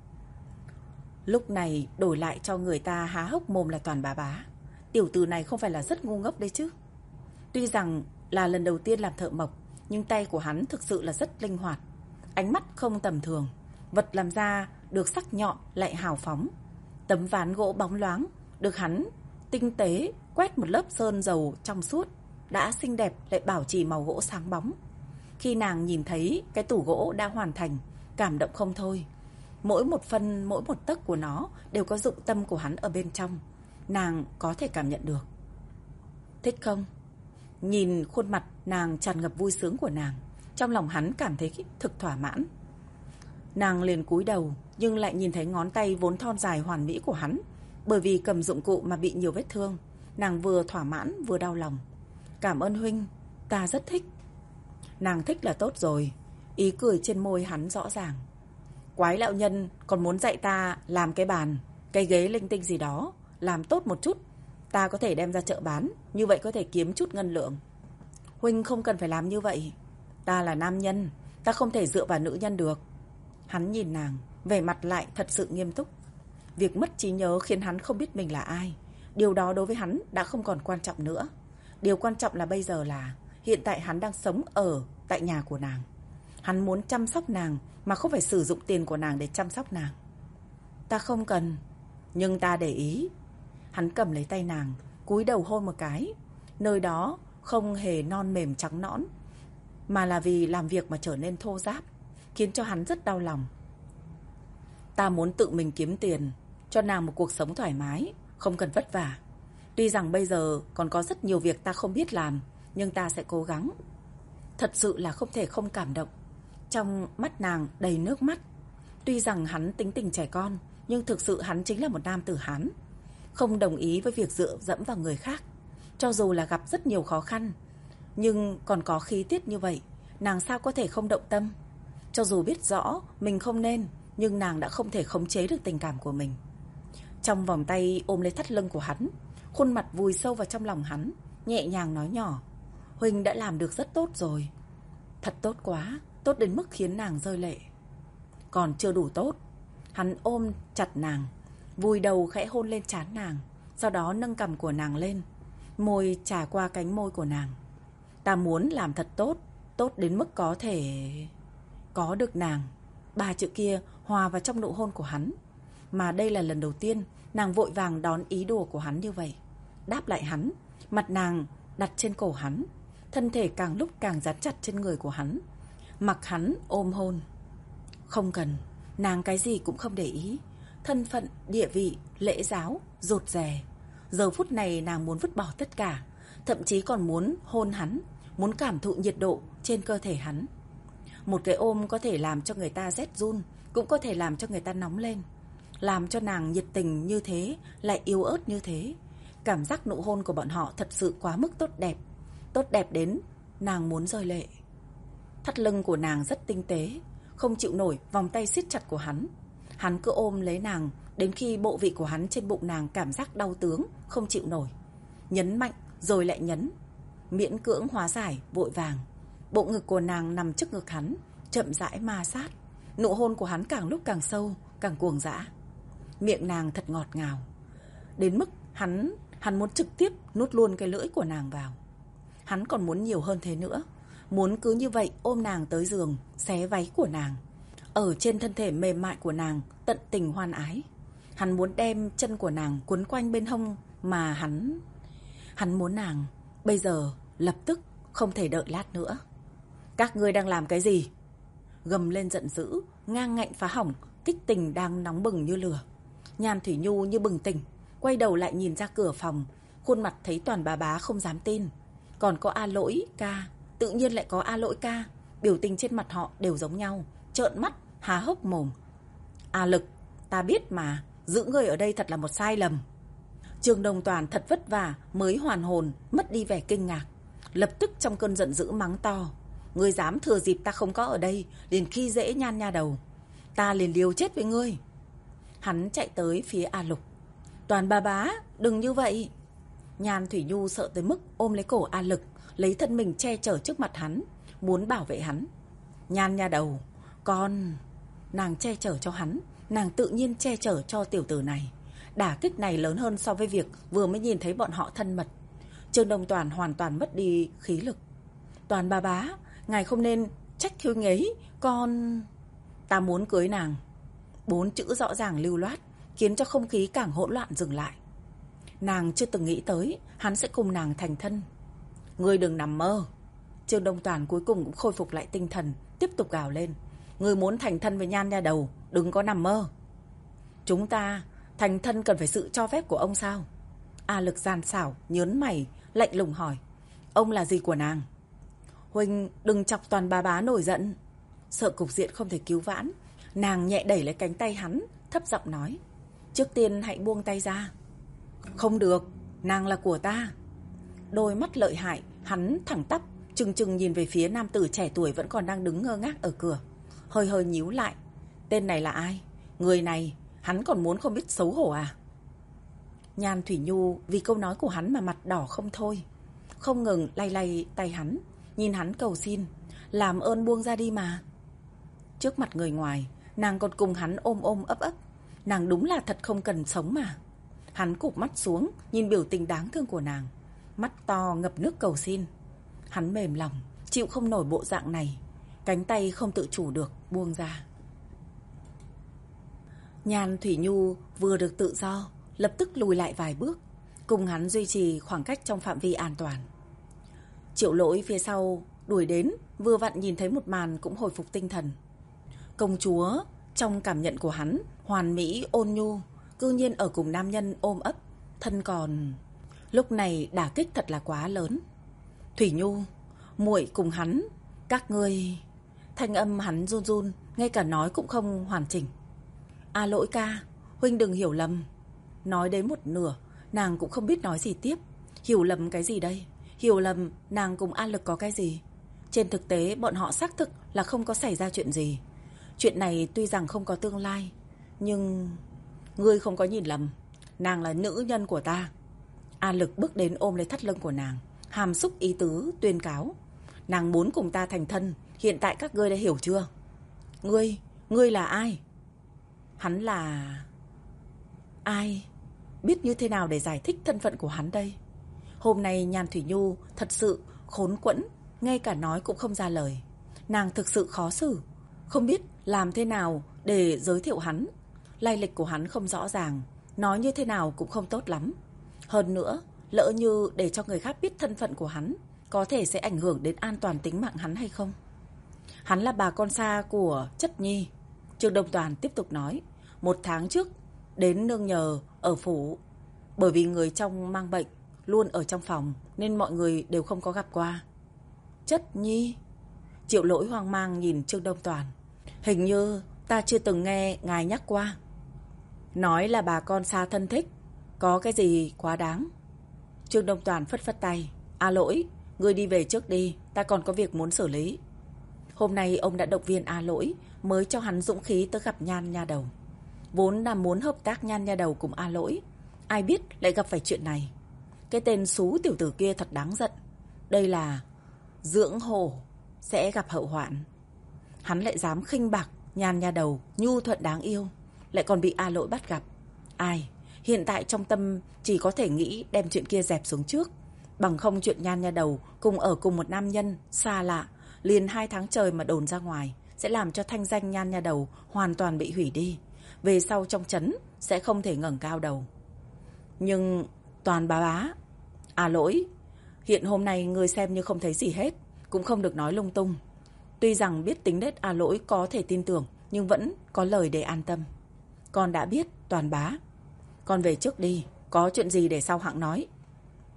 Lúc này đổi lại cho người ta há hốc mồm là Toàn Bá Bá. Tiểu tử này không phải là rất ngu ngốc đấy chứ. Tuy rằng là lần đầu tiên làm thợ mộc, nhưng tay của hắn thực sự là rất linh hoạt. Ánh mắt không tầm thường, vật làm ra được sắc nhọn lại hào phóng. Tấm ván gỗ bóng loáng được hắn tinh tế quét một lớp sơn dầu trong suốt, đã xinh đẹp lại bảo trì màu gỗ sáng bóng. Khi nàng nhìn thấy cái tủ gỗ đã hoàn thành, cảm động không thôi. Mỗi một phân, mỗi một tấc của nó đều có dụng tâm của hắn ở bên trong. Nàng có thể cảm nhận được. Thích không? Nhìn khuôn mặt nàng tràn ngập vui sướng của nàng, trong lòng hắn cảm thấy thực thỏa mãn. Nàng liền cúi đầu, nhưng lại nhìn thấy ngón tay vốn thon dài hoàn mỹ của hắn. Bởi vì cầm dụng cụ mà bị nhiều vết thương, nàng vừa thỏa mãn vừa đau lòng. Cảm ơn huynh, ta rất thích. Nàng thích là tốt rồi. Ý cười trên môi hắn rõ ràng. Quái lão nhân còn muốn dạy ta làm cái bàn, cái ghế linh tinh gì đó, làm tốt một chút, ta có thể đem ra chợ bán, như vậy có thể kiếm chút ngân lượng. Huynh không cần phải làm như vậy. Ta là nam nhân, ta không thể dựa vào nữ nhân được. Hắn nhìn nàng, vẻ mặt lại thật sự nghiêm túc. Việc mất trí nhớ khiến hắn không biết mình là ai. Điều đó đối với hắn đã không còn quan trọng nữa. Điều quan trọng là bây giờ là hiện tại hắn đang sống ở tại nhà của nàng. Hắn muốn chăm sóc nàng mà không phải sử dụng tiền của nàng để chăm sóc nàng. Ta không cần, nhưng ta để ý. Hắn cầm lấy tay nàng, cúi đầu hôn một cái. Nơi đó không hề non mềm trắng nõn, mà là vì làm việc mà trở nên thô ráp, khiến cho hắn rất đau lòng. Ta muốn tự mình kiếm tiền, cho nàng một cuộc sống thoải mái, không cần vất vả. Tuy rằng bây giờ còn có rất nhiều việc ta không biết làm, nhưng ta sẽ cố gắng. Thật sự là không thể không cảm động. Trong mắt nàng đầy nước mắt. Tuy rằng hắn tính tình trẻ con, nhưng thực sự hắn chính là một nam tử Hán, không đồng ý với việc dựa dẫm vào người khác. Cho dù là gặp rất nhiều khó khăn, nhưng còn có khí tiết như vậy, nàng sao có thể không động tâm. Cho dù biết rõ mình không nên, nhưng nàng đã không thể khống chế được tình cảm của mình. Trong vòng tay ôm lấy thắt lưng của hắn, khuôn mặt vùi sâu vào trong lòng hắn, nhẹ nhàng nói nhỏ. Huynh đã làm được rất tốt rồi. Thật tốt quá, tốt đến mức khiến nàng rơi lệ. Còn chưa đủ tốt. Hắn ôm chặt nàng, vùi đầu khẽ hôn lên trán nàng, sau đó nâng cằm của nàng lên, môi trà qua cánh môi của nàng. Ta muốn làm thật tốt, tốt đến mức có thể có được nàng. Ba chữ kia hòa vào trong nụ hôn của hắn. Mà đây là lần đầu tiên nàng vội vàng đón ý đùa của hắn như vậy. Đáp lại hắn, mặt nàng đặt trên cổ hắn, thân thể càng lúc càng dán chặt trên người của hắn, mặc hắn ôm hôn. Không cần, nàng cái gì cũng không để ý. Thân phận, địa vị, lễ giáo, rụt rè. Giờ phút này nàng muốn vứt bỏ tất cả, thậm chí còn muốn hôn hắn, muốn cảm thụ nhiệt độ trên cơ thể hắn. Một cái ôm có thể làm cho người ta rét run, cũng có thể làm cho người ta nóng lên. Làm cho nàng nhiệt tình như thế, lại yếu ớt như thế. Cảm giác nụ hôn của bọn họ thật sự quá mức tốt đẹp. Tốt đẹp đến nàng muốn rơi lệ. Thắt lưng của nàng rất tinh tế, không chịu nổi vòng tay siết chặt của hắn. Hắn cứ ôm lấy nàng đến khi bộ vị của hắn trên bụng nàng cảm giác đau tướng, không chịu nổi. Nhấn mạnh rồi lại nhấn, miễn cưỡng hóa giải vội vàng. Bộ ngực của nàng nằm trước ngực hắn, chậm rãi ma sát. Nụ hôn của hắn càng lúc càng sâu, càng cuồng dã. Miệng nàng thật ngọt ngào, đến mức hắn hắn muốn trực tiếp nuốt luôn cái lưỡi của nàng vào. Hắn còn muốn nhiều hơn thế nữa, muốn cứ như vậy ôm nàng tới giường, xé váy của nàng, ở trên thân thể mềm mại của nàng tận tình hoan ái. Hắn muốn đem chân của nàng quấn quanh bên hông mà hắn hắn muốn nàng bây giờ lập tức, không thể đợi lát nữa. Các ngươi đang làm cái gì? Gầm lên giận dữ, ngang ngạnh phá hỏng kích tình đang nóng bừng như lửa. Nhan Thủy Nhu như bừng tỉnh, quay đầu lại nhìn ra cửa phòng, Khuôn mặt thấy Toàn bà bá không dám tin. Còn có A Lỗi ca, tự nhiên lại có A Lỗi ca. Biểu tình trên mặt họ đều giống nhau, trợn mắt, há hốc mồm. A Lực, ta biết mà, giữ ngươi ở đây thật là một sai lầm. Trương Đông Toàn thật vất vả mới hoàn hồn, mất đi vẻ kinh ngạc. Lập tức trong cơn giận dữ mắng to. Ngươi dám thừa dịp ta không có ở đây, liền khi dễ Nhan nha đầu. Ta liền liều chết với ngươi. Hắn chạy tới phía A Lục. Toàn bà bá, đừng như vậy. Nhan Thủy Nhu sợ tới mức ôm lấy cổ A Lực, lấy thân mình che chở trước mặt hắn, muốn bảo vệ hắn. Nhan nha đầu, con... Nàng che chở cho hắn, nàng tự nhiên che chở cho tiểu tử này. Đả kích này lớn hơn so với việc vừa mới nhìn thấy bọn họ thân mật. Trương Đông Toàn hoàn toàn mất đi khí lực. Toàn bà bá, ngài không nên trách huynh ấy, con... Ta muốn cưới nàng. Bốn chữ rõ ràng lưu loát, khiến cho không khí càng hỗn loạn dừng lại. Nàng chưa từng nghĩ tới hắn sẽ cùng nàng thành thân. Ngươi đừng nằm mơ. Trương Đông Toàn cuối cùng cũng khôi phục lại tinh thần, tiếp tục gào lên. Ngươi muốn thành thân với Nhan nha đầu, đừng có nằm mơ. Chúng ta thành thân cần phải sự cho phép của ông sao? A Lực gian xảo, nhớn mày, lạnh lùng hỏi. Ông là gì của nàng? Huynh đừng chọc Toàn bà bá nổi giận. Sợ cục diện không thể cứu vãn, nàng nhẹ đẩy lấy cánh tay hắn, thấp giọng nói. Trước tiên hãy buông tay ra. Không được, nàng là của ta. Đôi mắt lợi hại, hắn thẳng tắp, trừng trừng nhìn về phía nam tử trẻ tuổi vẫn còn đang đứng ngơ ngác ở cửa. Hơi hơi nhíu lại. Tên này là ai? Người này, hắn còn muốn không biết xấu hổ à? Nhan Thủy Nhu vì câu nói của hắn mà mặt đỏ không thôi, không ngừng lay lay tay hắn, nhìn hắn cầu xin. Làm ơn buông ra đi mà. Trước mặt người ngoài, nàng còn cùng hắn ôm ôm ấp ấp. Nàng đúng là thật không cần sống mà. Hắn cụp mắt xuống, nhìn biểu tình đáng thương của nàng, mắt to ngập nước cầu xin. Hắn mềm lòng, chịu không nổi bộ dạng này, cánh tay không tự chủ được buông ra. Nhan Thủy Nhu vừa được tự do, lập tức lùi lại vài bước, cùng hắn duy trì khoảng cách trong phạm vi an toàn. Triệu Lỗi phía sau đuổi đến, vừa vặn nhìn thấy một màn cũng hồi phục tinh thần. Công chúa trong cảm nhận của hắn hoàn mỹ ôn nhu, cư nhiên ở cùng nam nhân ôm ấp, thân còn... Lúc này đả kích thật là quá lớn. Thủy Nhu, muội cùng hắn, các ngươi... Thanh âm hắn run run, ngay cả nói cũng không hoàn chỉnh. A Lỗi ca, huynh đừng hiểu lầm. Nói đến một nửa, nàng cũng không biết nói gì tiếp. Hiểu lầm cái gì đây? Hiểu lầm nàng cùng A Lực có cái gì? Trên thực tế bọn họ xác thực là không có xảy ra chuyện gì. Chuyện này tuy rằng không có tương lai, nhưng... Ngươi không có nhìn lầm, nàng là nữ nhân của ta. A Lực bước đến ôm lấy thắt lưng của nàng, hàm xúc ý tứ tuyên cáo. Nàng muốn cùng ta thành thân, hiện tại các ngươi đã hiểu chưa? Ngươi, ngươi là ai? Hắn là... Ai? Biết như thế nào để giải thích thân phận của hắn đây? Hôm nay Nhan Thủy Nhu thật sự khốn quẫn, ngay cả nói cũng không ra lời. Nàng thực sự khó xử, không biết làm thế nào để giới thiệu hắn. Lai lịch của hắn không rõ ràng, nói như thế nào cũng không tốt lắm. Hơn nữa, lỡ như để cho người khác biết thân phận của hắn, có thể sẽ ảnh hưởng đến an toàn tính mạng hắn hay không? Hắn là bà con xa của Chất Nhi. Trương Đông Toàn tiếp tục nói. Một tháng trước, đến nương nhờ ở phủ. Bởi vì người trong mang bệnh, luôn ở trong phòng, nên mọi người đều không có gặp qua. Chất Nhi? Triệu Lỗi hoang mang nhìn Trương Đông Toàn. Hình như ta chưa từng nghe ngài nhắc qua. Nói là bà con xa thân thích, có cái gì quá đáng? Trương Đông Toàn phất phất tay. A Lỗi, ngươi đi về trước đi, ta còn có việc muốn xử lý. Hôm nay ông đã động viên A Lỗi, mới cho hắn dũng khí tới gặp Nhan nha đầu. Vốn là muốn hợp tác Nhan nha đầu cùng A Lỗi, ai biết lại gặp phải chuyện này. Cái tên xú tiểu tử kia thật đáng giận. Đây là dưỡng hổ sẽ gặp hậu hoạn. Hắn lại dám khinh bạc Nhan nha đầu nhu thuận đáng yêu, lại còn bị A Lỗi bắt gặp. Ai, hiện tại trong tâm chỉ có thể nghĩ đem chuyện kia dẹp xuống trước. Bằng không chuyện Nhan nha đầu cùng ở cùng một nam nhân xa lạ liền hai tháng trời mà đồn ra ngoài, sẽ làm cho thanh danh Nhan nha đầu hoàn toàn bị hủy đi. Về sau trong trấn sẽ không thể ngẩng cao đầu. Nhưng Toàn bá bá, A Lỗi, hiện hôm nay ngươi xem như không thấy gì hết, cũng không được nói lung tung. Tuy rằng biết tính nết A Lỗi có thể tin tưởng, nhưng vẫn có lời để an tâm. Con đã biết, Toàn bá. Con về trước đi, có chuyện gì để sau hạng nói.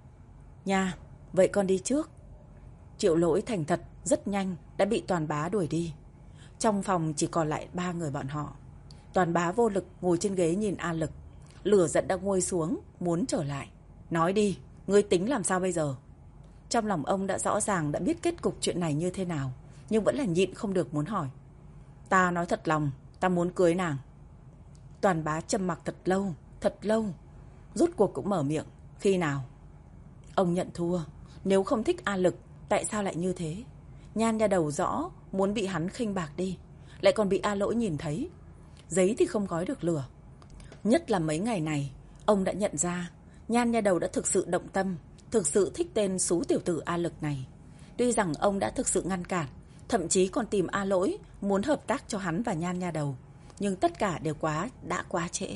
Nha, vậy con đi trước. Triệu Lỗi thành thật rất nhanh đã bị Toàn Bá đuổi đi. Trong phòng chỉ còn lại ba người bọn họ. Toàn Bá vô lực ngồi trên ghế nhìn A Lực. Lửa giận đã nguôi xuống, muốn trở lại. Nói đi, ngươi tính làm sao bây giờ? Trong lòng ông đã rõ ràng đã biết kết cục chuyện này như thế nào, nhưng vẫn là nhịn không được muốn hỏi. Ta nói thật lòng, ta muốn cưới nàng. Toàn Bá trầm mặc thật lâu, thật lâu. Rốt cuộc cũng mở miệng. Khi nào? Ông nhận thua. Nếu không thích A Lực, tại sao lại như thế? Nhan nha đầu rõ muốn bị hắn khinh bạc đi, lại còn bị A Lỗi nhìn thấy. Giấy thì không gói được lửa. Nhất là mấy ngày này, ông đã nhận ra Nhan nha đầu đã thực sự động tâm, thực sự thích tên xú tiểu tử A Lực này. Tuy rằng ông đã thực sự ngăn cản, thậm chí còn tìm A Lỗi muốn hợp tác cho hắn và Nhan nha đầu, nhưng tất cả đều quá đã quá trễ.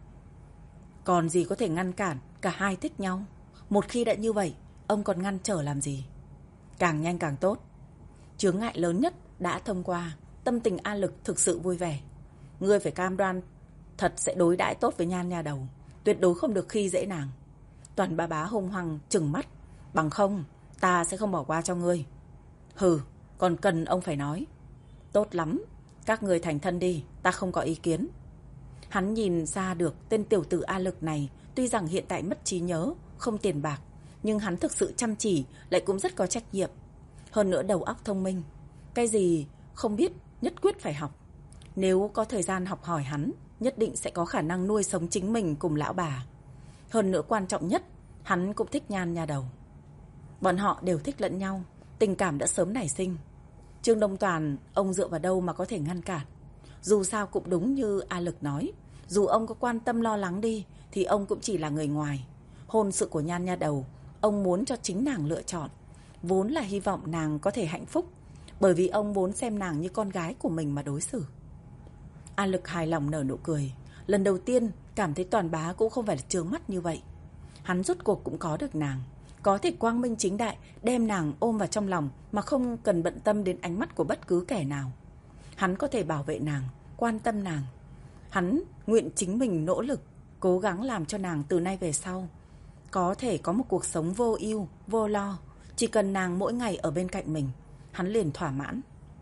Còn gì có thể ngăn cản, cả hai thích nhau. Một khi đã như vậy, ông còn ngăn trở làm gì? Càng nhanh càng tốt. Chướng ngại lớn nhất đã thông qua, tâm tình A Lực thực sự vui vẻ. Ngươi phải cam đoan thật sẽ đối đãi tốt với Nhan nha đầu, tuyệt đối không được khi dễ nàng. Toàn Bá Bá hung hăng trừng mắt. Bằng không, ta sẽ không bỏ qua cho ngươi. Hừ, còn cần ông phải nói. Tốt lắm, các người thành thân đi, ta không có ý kiến. Hắn nhìn ra được tên tiểu tử A Lực này tuy rằng hiện tại mất trí nhớ, không tiền bạc, nhưng hắn thực sự chăm chỉ, lại cũng rất có trách nhiệm. Hơn nữa đầu óc thông minh. Cái gì không biết nhất quyết phải học. Nếu có thời gian học hỏi hắn, nhất định sẽ có khả năng nuôi sống chính mình cùng lão bà. Hơn nữa quan trọng nhất, hắn cũng thích Nhan nha đầu. Bọn họ đều thích lẫn nhau, tình cảm đã sớm nảy sinh. Trương Đông Toàn, ông dựa vào đâu mà có thể ngăn cản? Dù sao cũng đúng như A Lực nói, dù ông có quan tâm lo lắng đi, thì ông cũng chỉ là người ngoài. Hôn sự của Nhan nha đầu, ông muốn cho chính nàng lựa chọn. Vốn là hy vọng nàng có thể hạnh phúc, bởi vì ông vốn xem nàng như con gái của mình mà đối xử. A Lực hài lòng nở nụ cười. Lần đầu tiên cảm thấy Toàn Bá cũng không phải là trướng mắt như vậy. Hắn rốt cuộc cũng có được nàng, có thể quang minh chính đại đem nàng ôm vào trong lòng mà không cần bận tâm đến ánh mắt của bất cứ kẻ nào. Hắn có thể bảo vệ nàng, quan tâm nàng. Hắn nguyện chính mình nỗ lực, cố gắng làm cho nàng từ nay về sau có thể có một cuộc sống vô ưu, vô lo. Chỉ cần nàng mỗi ngày ở bên cạnh mình, hắn liền thỏa mãn.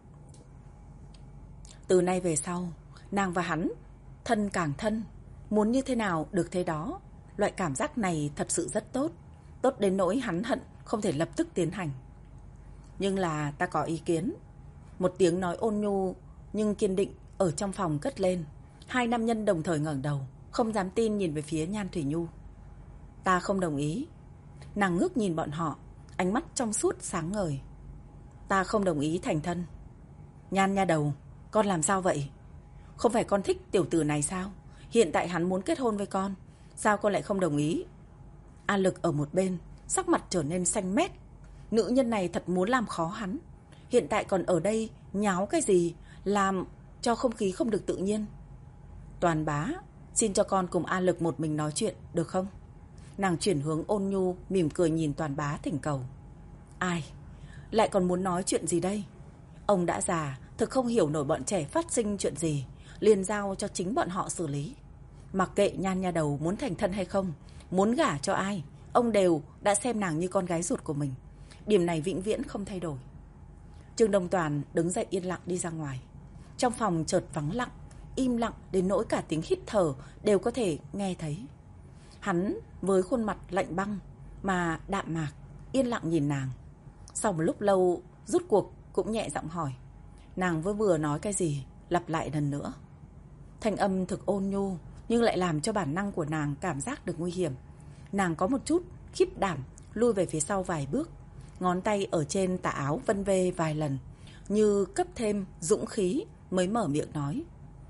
Từ nay về sau, nàng và hắn thân càng thân, muốn như thế nào được thế đó. Loại cảm giác này thật sự rất tốt, tốt đến nỗi hắn hận không thể lập tức tiến hành. Nhưng là ta có ý kiến. Một tiếng nói ôn nhu nhưng kiên định ở trong phòng cất lên. Hai nam nhân đồng thời ngẩng đầu, không dám tin nhìn về phía Nhan Thủy Nhu. Ta không đồng ý. Nàng ngước nhìn bọn họ, ánh mắt trong suốt sáng ngời. Ta không đồng ý thành thân. Nhan nha đầu, con làm sao vậy? Không phải con thích tiểu tử này sao? Hiện tại hắn muốn kết hôn với con, sao con lại không đồng ý? A Lực ở một bên, sắc mặt trở nên xanh mét. Nữ nhân này thật muốn làm khó hắn. Hiện tại còn ở đây nháo cái gì, làm cho không khí không được tự nhiên. Toàn Bá, xin cho con cùng A Lực một mình nói chuyện, được không? Nàng chuyển hướng ôn nhu, mỉm cười nhìn Toàn Bá thỉnh cầu. Ai? Lại còn muốn nói chuyện gì đây? Ông đã già, thực không hiểu nổi bọn trẻ phát sinh chuyện gì, liền giao cho chính bọn họ xử lý. Mặc kệ Nhan nha đầu muốn thành thân hay không, muốn gả cho ai, ông đều đã xem nàng như con gái ruột của mình. Điểm này vĩnh viễn không thay đổi. Trương Đông Toàn đứng dậy yên lặng đi ra ngoài. Trong phòng chợt vắng lặng, im lặng đến nỗi cả tiếng hít thở đều có thể nghe thấy. Hắn với khuôn mặt lạnh băng mà đạm mạc, yên lặng nhìn nàng. Sau một lúc lâu, rút cuộc cũng nhẹ giọng hỏi. Nàng vừa vừa nói cái gì, lặp lại lần nữa. Thanh âm thực ôn nhu, nhưng lại làm cho bản năng của nàng cảm giác được nguy hiểm. Nàng có một chút khiếp đảm, lui về phía sau vài bước. Ngón tay ở trên tà áo vân vê vài lần, như cấp thêm dũng khí mới mở miệng nói.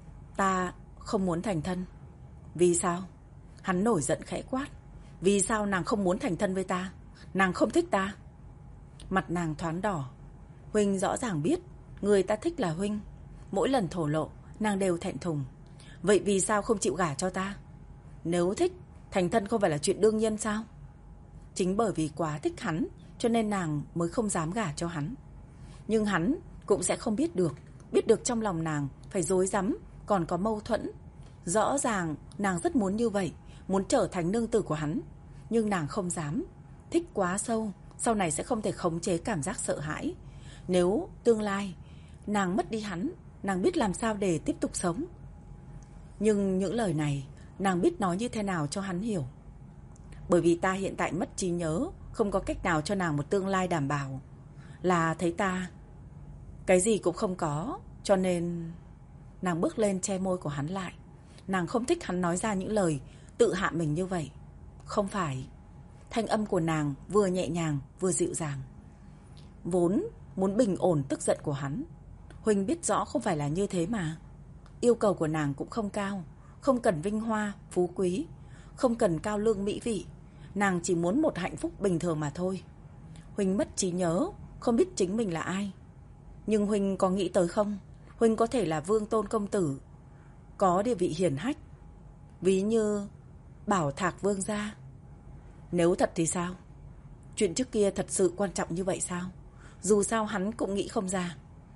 Ta không muốn thành thân. Vì sao? Hắn nổi giận khẽ quát. Vì sao nàng không muốn thành thân với ta? Nàng không thích ta? Mặt nàng thoáng đỏ. Huynh rõ ràng biết người ta thích là Huynh. Mỗi lần thổ lộ nàng đều thẹn thùng. Vậy vì sao không chịu gả cho ta? Nếu thích, thành thân không phải là chuyện đương nhiên sao? Chính bởi vì quá thích hắn, cho nên nàng mới không dám gả cho hắn. Nhưng hắn cũng sẽ không biết được. Biết được trong lòng nàng phải rối rắm, còn có mâu thuẫn. Rõ ràng nàng rất muốn như vậy, muốn trở thành nương tử của hắn. Nhưng nàng không dám. thích quá sâu, sau này sẽ không thể khống chế cảm giác sợ hãi. Nếu tương lai nàng mất đi hắn, nàng biết làm sao để tiếp tục sống. Nhưng những lời này nàng biết nói như thế nào cho hắn hiểu. Bởi vì ta hiện tại mất trí nhớ, không có cách nào cho nàng một tương lai đảm bảo. Là thấy ta cái gì cũng không có, cho nên nàng bước lên che môi của hắn lại. Nàng không thích hắn nói ra những lời tự hạ mình như vậy. Không phải. Thanh âm của nàng vừa nhẹ nhàng vừa dịu dàng. Vốn muốn bình ổn tức giận của hắn. Huỳnh biết rõ không phải là như thế mà. Yêu cầu của nàng cũng không cao, không cần vinh hoa, phú quý, không cần cao lương mỹ vị. Nàng chỉ muốn một hạnh phúc bình thường mà thôi. Huỳnh mất trí nhớ, không biết chính mình là ai. Nhưng Huỳnh có nghĩ tới không? Huỳnh có thể là vương tôn công tử, có địa vị hiển hách, ví như Bảo Thạc vương gia. Nếu thật thì sao? Chuyện trước kia thật sự quan trọng như vậy sao? Dù sao hắn cũng nghĩ không ra.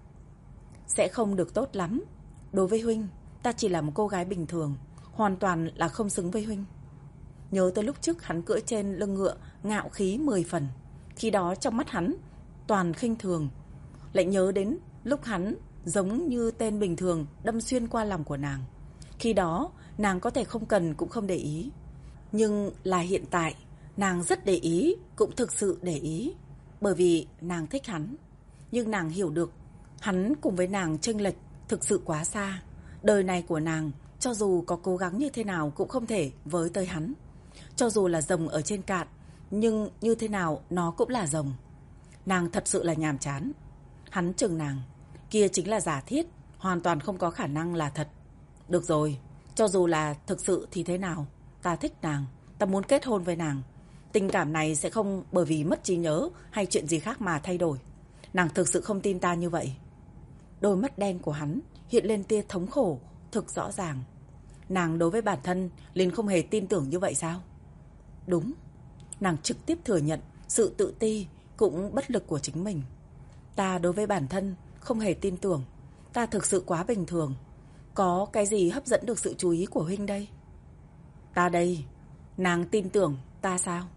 Sẽ không được tốt lắm. Đối với Huynh, ta chỉ là một cô gái bình thường, hoàn toàn là không xứng với Huynh. Nhớ tới lúc trước hắn cưỡi trên lưng ngựa, ngạo khí mười phần. Khi đó trong mắt hắn toàn khinh thường. Lại nhớ đến lúc hắn giống như tên bình thường đâm xuyên qua lòng của nàng. Khi đó nàng có thể không cần cũng không để ý. Nhưng là hiện tại, nàng rất để ý, cũng thực sự để ý. Bởi vì nàng thích hắn. Nhưng nàng hiểu được hắn cùng với nàng chênh lệch thực sự quá xa. Đời này của nàng, cho dù có cố gắng như thế nào cũng không thể với tới hắn. Cho dù là rồng ở trên cạn, nhưng như thế nào nó cũng là rồng. Nàng thật sự là nhàm chán. Hắn chừng nàng, kia chính là giả thiết, hoàn toàn không có khả năng là thật. Được rồi, cho dù là thực sự thì thế nào, ta thích nàng, ta muốn kết hôn với nàng. Tình cảm này sẽ không bởi vì mất trí nhớ hay chuyện gì khác mà thay đổi. Nàng thực sự không tin ta như vậy. Đôi mắt đen của hắn hiện lên tia thống khổ thực rõ ràng. Nàng đối với bản thân liền không hề tin tưởng như vậy sao? Đúng. Nàng trực tiếp thừa nhận sự tự ti cũng bất lực của chính mình. Ta đối với bản thân không hề tin tưởng. Ta thực sự quá bình thường. Có cái gì hấp dẫn được sự chú ý của Huynh đây? Ta đây. Nàng tin tưởng ta sao?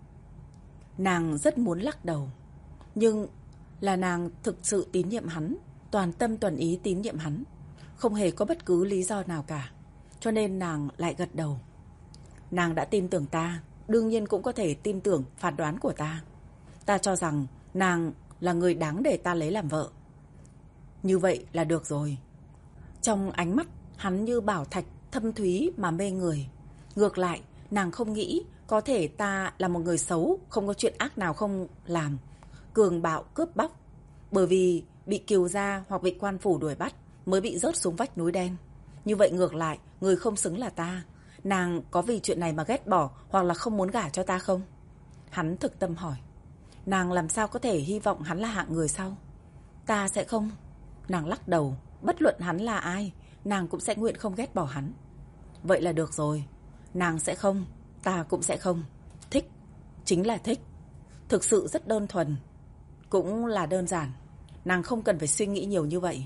Nàng rất muốn lắc đầu. Nhưng là nàng thực sự tín nhiệm hắn, toàn tâm toàn ý tín nhiệm hắn, không hề có bất cứ lý do nào cả. Cho nên nàng lại gật đầu. Nàng đã tin tưởng ta, đương nhiên cũng có thể tin tưởng phán đoán của ta. Ta cho rằng nàng là người đáng để ta lấy làm vợ. Như vậy là được rồi. Trong ánh mắt hắn như bảo thạch thâm thúy mà mê người. Ngược lại, nàng không nghĩ có thể ta là một người xấu, không có chuyện ác nào không làm, cường bạo cướp bóc, bởi vì bị kiều gia hoặc bị quan phủ đuổi bắt mới bị rớt xuống vách núi đen. Như vậy ngược lại, người không xứng là ta. Nàng có vì chuyện này mà ghét bỏ hoặc là không muốn gả cho ta không? Hắn thực tâm hỏi. Nàng làm sao có thể hy vọng hắn là hạng người sau? Ta sẽ không. Nàng lắc đầu. Bất luận hắn là ai, nàng cũng sẽ nguyện không ghét bỏ hắn. Vậy là được rồi. Nàng sẽ không, ta cũng sẽ không. Thích, chính là thích. Thực sự rất đơn thuần. Cũng là đơn giản. Nàng không cần phải suy nghĩ nhiều như vậy.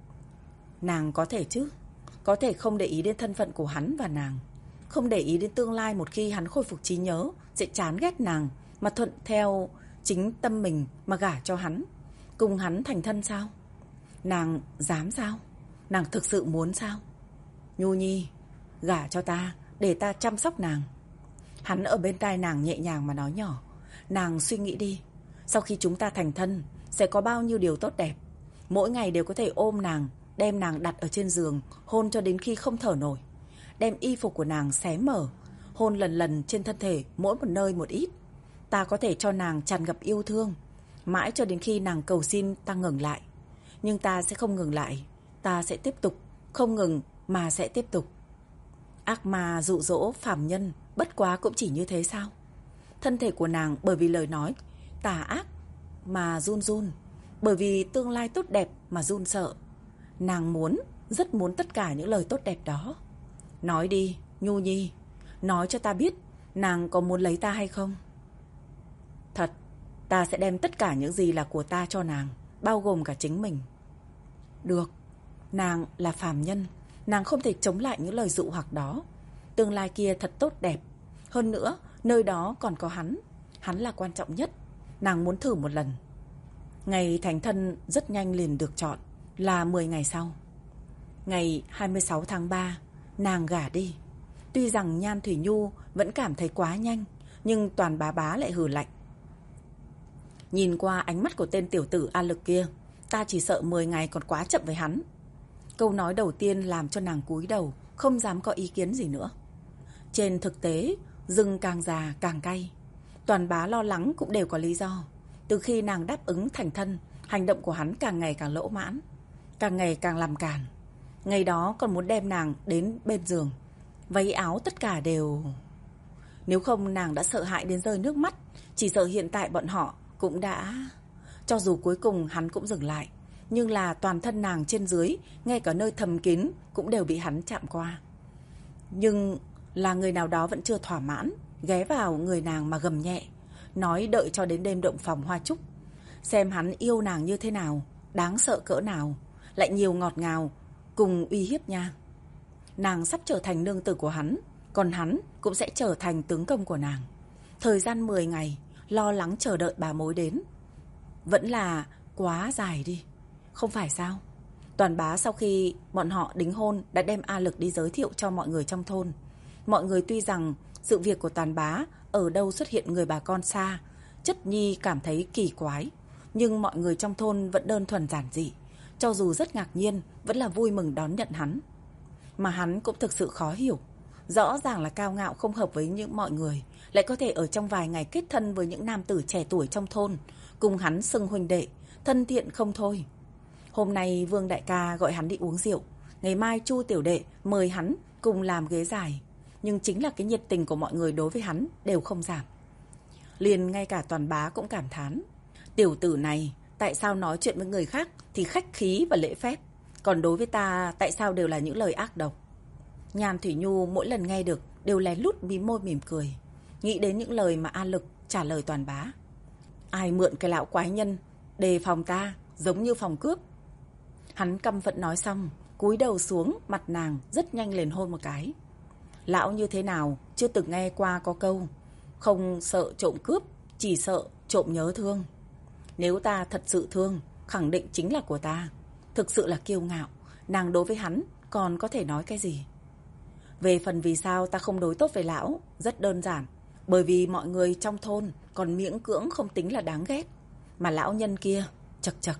Nàng có thể chứ. Có thể không để ý đến thân phận của hắn và nàng. Không để ý đến tương lai một khi hắn khôi phục trí nhớ sẽ chán ghét nàng, mà thuận theo chính tâm mình mà gả cho hắn, cùng hắn thành thân sao? Nàng dám sao? Nàng thực sự muốn sao? Nhu Nhi, gả cho ta, để ta chăm sóc nàng. Hắn ở bên tai nàng nhẹ nhàng mà nói nhỏ. Nàng suy nghĩ đi, sau khi chúng ta thành thân sẽ có bao nhiêu điều tốt đẹp. Mỗi ngày đều có thể ôm nàng, đem nàng đặt ở trên giường, hôn cho đến khi không thở nổi. Đem y phục của nàng xé mở, hôn lần lần trên thân thể mỗi một nơi một ít. Ta có thể cho nàng tràn ngập yêu thương, mãi cho đến khi nàng cầu xin ta ngừng lại. Nhưng ta sẽ không ngừng lại. Ta sẽ tiếp tục, không ngừng mà sẽ tiếp tục. Ác ma dụ dỗ phàm nhân bất quá cũng chỉ như thế sao? Thân thể của nàng bởi vì lời nói tà ác mà run run, bởi vì tương lai tốt đẹp mà run sợ. Nàng muốn, rất muốn tất cả những lời tốt đẹp đó. Nói đi, Nhu Nhi, nói cho ta biết nàng có muốn lấy ta hay không? Thật, ta sẽ đem tất cả những gì là của ta cho nàng, bao gồm cả chính mình. Được, nàng là phàm nhân, nàng không thể chống lại những lời dụ hoặc đó. Tương lai kia thật tốt đẹp. Hơn nữa, nơi đó còn có hắn. Hắn là quan trọng nhất. Nàng muốn thử một lần. Ngày thành thân rất nhanh liền được chọn là mười ngày sau. Ngày hai mươi sáu tháng ba, nàng gả đi. Tuy rằng Nhan Thủy Nhu vẫn cảm thấy quá nhanh, nhưng Toàn Bá Bá lại hừ lạnh. Nhìn qua ánh mắt của tên tiểu tử A Lực kia, ta chỉ sợ mười ngày còn quá chậm với hắn. Câu nói đầu tiên làm cho nàng cúi đầu, không dám có ý kiến gì nữa. Trên thực tế, rừng càng già càng cay. Toàn Bá lo lắng cũng đều có lý do. Từ khi nàng đáp ứng thành thân, hành động của hắn càng ngày càng lỗ mãn, càng ngày càng làm càn. Ngày đó còn muốn đem nàng đến bên giường, váy áo tất cả đều... Nếu không nàng đã sợ hãi đến rơi nước mắt. Chỉ sợ hiện tại bọn họ cũng đã... Cho dù cuối cùng hắn cũng dừng lại, nhưng là toàn thân nàng trên dưới, ngay cả nơi thầm kín cũng đều bị hắn chạm qua. Nhưng là người nào đó vẫn chưa thỏa mãn, ghé vào người nàng mà gầm nhẹ, nói đợi cho đến đêm động phòng hoa trúc, xem hắn yêu nàng như thế nào, đáng sợ cỡ nào, lại nhiều ngọt ngào, cùng uy hiếp nha. Nàng sắp trở thành nương tử của hắn, còn hắn cũng sẽ trở thành tướng công của nàng. Thời gian mười ngày, lo lắng chờ đợi bà mối đến, vẫn là quá dài đi, không phải sao? Toàn Bá sau khi bọn họ đính hôn đã đem A Lực đi giới thiệu cho mọi người trong thôn. Mọi người tuy rằng sự việc của Toàn Bá ở đâu xuất hiện người bà con xa, chất nhi cảm thấy kỳ quái, nhưng mọi người trong thôn vẫn đơn thuần giản dị. Cho dù rất ngạc nhiên, vẫn là vui mừng đón nhận hắn. Mà hắn cũng thực sự khó hiểu. Rõ ràng là cao ngạo không hợp với những mọi người, lại có thể ở trong vài ngày kết thân với những nam tử trẻ tuổi trong thôn, cùng hắn xưng huynh đệ, thân thiện không thôi. Hôm nay Vương đại ca gọi hắn đi uống rượu, ngày mai Chu tiểu đệ mời hắn cùng làm ghế dài, nhưng chính là cái nhiệt tình của mọi người đối với hắn đều không giảm. Liền ngay cả Toàn Bá cũng cảm thán, tiểu tử này tại sao nói chuyện với người khác thì khách khí và lễ phép, còn đối với ta tại sao đều là những lời ác độc. Nhan Thủy Nhu mỗi lần nghe được đều lén lút mím môi mỉm cười, nghĩ đến những lời mà A Lực trả lời Toàn Bá. Ai mượn cái lão quái nhân đề phòng ta giống như phòng cướp. Hắn căm phẫn nói xong, cúi đầu xuống mặt nàng, rất nhanh liền hôn một cái. Lão như thế nào chưa từng nghe qua có câu không sợ trộm cướp, chỉ sợ trộm nhớ thương. Nếu ta thật sự thương, khẳng định chính là của ta. Thực sự là kiêu ngạo, nàng đối với hắn còn có thể nói cái gì. Về phần vì sao ta không đối tốt với lão, rất đơn giản. Bởi vì mọi người trong thôn còn miễn cưỡng không tính là đáng ghét, mà lão nhân kia, chật chật.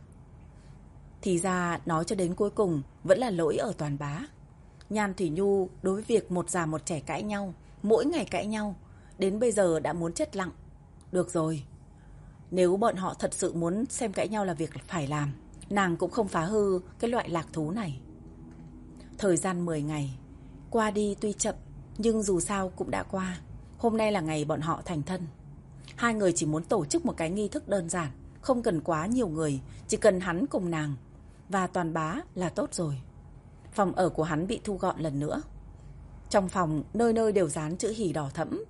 Thì ra nói cho đến cuối cùng vẫn là lỗi ở Toàn Bá. Nhan Thủy Nhu đối với việc một già một trẻ cãi nhau, mỗi ngày cãi nhau, đến bây giờ đã muốn chết lặng. Được rồi, nếu bọn họ thật sự muốn xem cãi nhau là việc phải làm, nàng cũng không phá hư cái loại lạc thú này. Thời gian mười ngày qua đi tuy chậm, nhưng dù sao cũng đã qua. Hôm nay là ngày bọn họ thành thân. Hai người chỉ muốn tổ chức một cái nghi thức đơn giản, không cần quá nhiều người, chỉ cần hắn cùng nàng và Toàn Bá là tốt rồi. Phòng ở của hắn bị thu gọn lần nữa. Trong phòng nơi nơi đều dán chữ hỉ đỏ thẫm,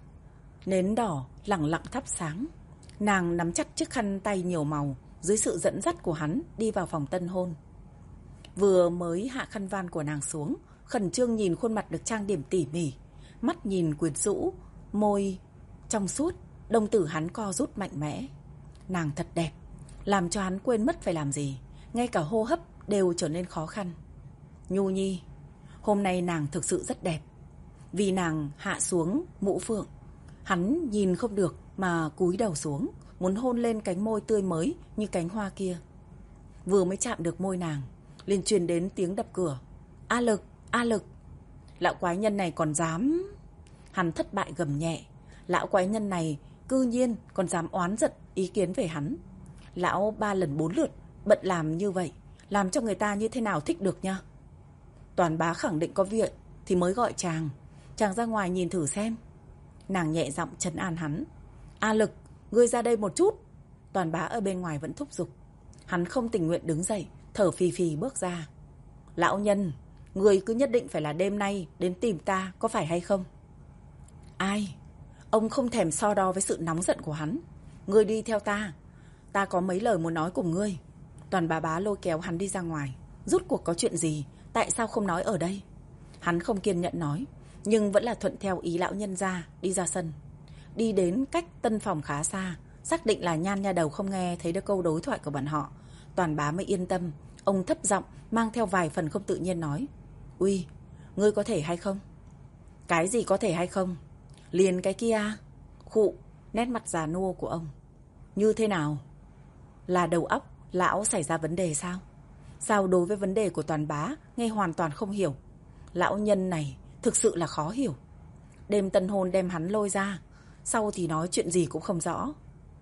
nến đỏ lẳng lặng thắp sáng. Nàng nắm chặt chiếc khăn tay nhiều màu, dưới sự dẫn dắt của hắn đi vào phòng tân hôn. Vừa mới hạ khăn van của nàng xuống, khẩn trương nhìn khuôn mặt được trang điểm tỉ mỉ, mắt nhìn quyến rũ, môi trong suốt, đồng tử hắn co rút mạnh mẽ. Nàng thật đẹp, làm cho hắn quên mất phải làm gì, ngay cả hô hấp đều trở nên khó khăn. Nhu nhi, hôm nay nàng thực sự rất đẹp. Vì nàng hạ xuống mũ phượng, hắn nhìn không được mà cúi đầu xuống, muốn hôn lên cánh môi tươi mới như cánh hoa kia. Vừa mới chạm được môi nàng, liền truyền đến tiếng đập cửa. A Lực, A Lực. Lão quái nhân này còn dám... Hắn thất bại gầm nhẹ. Lão quái nhân này cư nhiên còn dám oán giận ý kiến về hắn. Lão ba lần bốn lượt bận làm như vậy, làm cho người ta như thế nào thích được nha. Toàn Bá khẳng định có việc thì mới gọi chàng. Chàng ra ngoài nhìn thử xem. Nàng nhẹ giọng trấn an hắn. A Lực, ngươi ra đây một chút. Toàn Bá ở bên ngoài vẫn thúc giục. Hắn không tình nguyện đứng dậy, thở phì phì bước ra. Lão nhân, ngươi cứ nhất định phải là đêm nay đến tìm ta, có phải hay không? Ai? Ông không thèm so đo với sự nóng giận của hắn. Ngươi đi theo ta, ta có mấy lời muốn nói cùng ngươi. Toàn Bá Bá lôi kéo hắn đi ra ngoài. Rốt cuộc có chuyện gì, tại sao không nói ở đây? Hắn không kiên nhẫn nói, nhưng vẫn là thuận theo ý lão nhân ra, đi ra sân. đi đến cách tân phòng khá xa, xác định là Nhan nha đầu không nghe thấy được câu đối thoại của bọn họ. Toàn Bá mới yên tâm. Ông thấp giọng mang theo vài phần không tự nhiên nói: Uy, ngươi có thể hay không? Cái gì có thể hay không? Liền cái kia. Khụ, nét mặt già nua của ông. Như thế nào? Là đầu óc lão xảy ra vấn đề sao? Sao đối với vấn đề của Toàn Bá nghe hoàn toàn không hiểu. Lão nhân này thực sự là khó hiểu. Đêm tân hôn đem hắn lôi ra, sau thì nói chuyện gì cũng không rõ.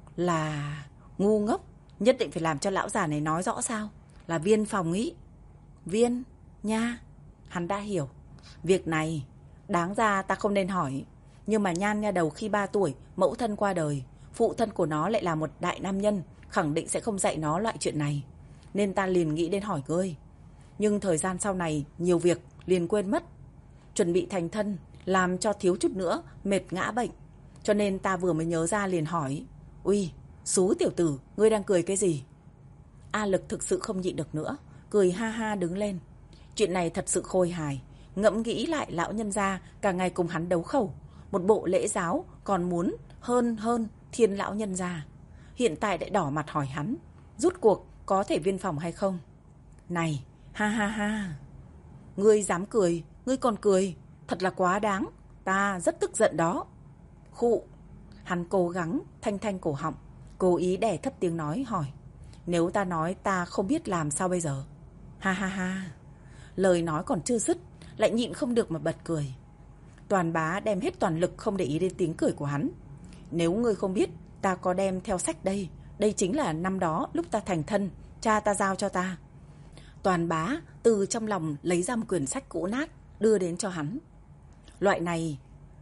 Là ngu ngốc, nhất định phải làm cho lão già này nói rõ sao? Là Viên phòng ý. Viên, nha. Hắn đã hiểu. Việc này đáng ra ta không nên hỏi. Nhưng mà Nhan nha đầu khi ba tuổi mẫu thân qua đời, phụ thân của nó lại là một đại nam nhân, khẳng định sẽ không dạy nó loại chuyện này. Nên ta liền nghĩ đến hỏi ngươi. Nhưng thời gian sau này nhiều việc liền quên mất. Chuẩn bị thành thân, làm cho thiếu chút nữa mệt ngã bệnh. Cho nên ta vừa mới nhớ ra liền hỏi. Ui, xú tiểu tử, ngươi đang cười cái gì? A Lực thực sự không nhịn được nữa, cười ha ha đứng lên. Chuyện này thật sự khôi hài. Ngẫm nghĩ lại lão nhân gia cả ngày cùng hắn đấu khẩu, một bộ lễ giáo còn muốn hơn hơn thiên lão nhân gia. Hiện tại lại đỏ mặt hỏi hắn, rút cuộc có thể viên phòng hay không? Này, ha ha ha. Ngươi dám cười, ngươi còn cười, thật là quá đáng, ta rất tức giận đó. Khụ, hắn cố gắng thanh thanh cổ họng, cố ý đè thấp tiếng nói hỏi, nếu ta nói ta không biết làm sao bây giờ? Ha ha ha. Lời nói còn chưa dứt, lại nhịn không được mà bật cười. Toàn Bá đem hết toàn lực không để ý đến tiếng cười của hắn. Nếu ngươi không biết, ta có đem theo sách đây. Đây chính là năm đó lúc ta thành thân, cha ta giao cho ta. Toàn Bá từ trong lòng lấy ra một quyển sách cũ nát, đưa đến cho hắn. Loại này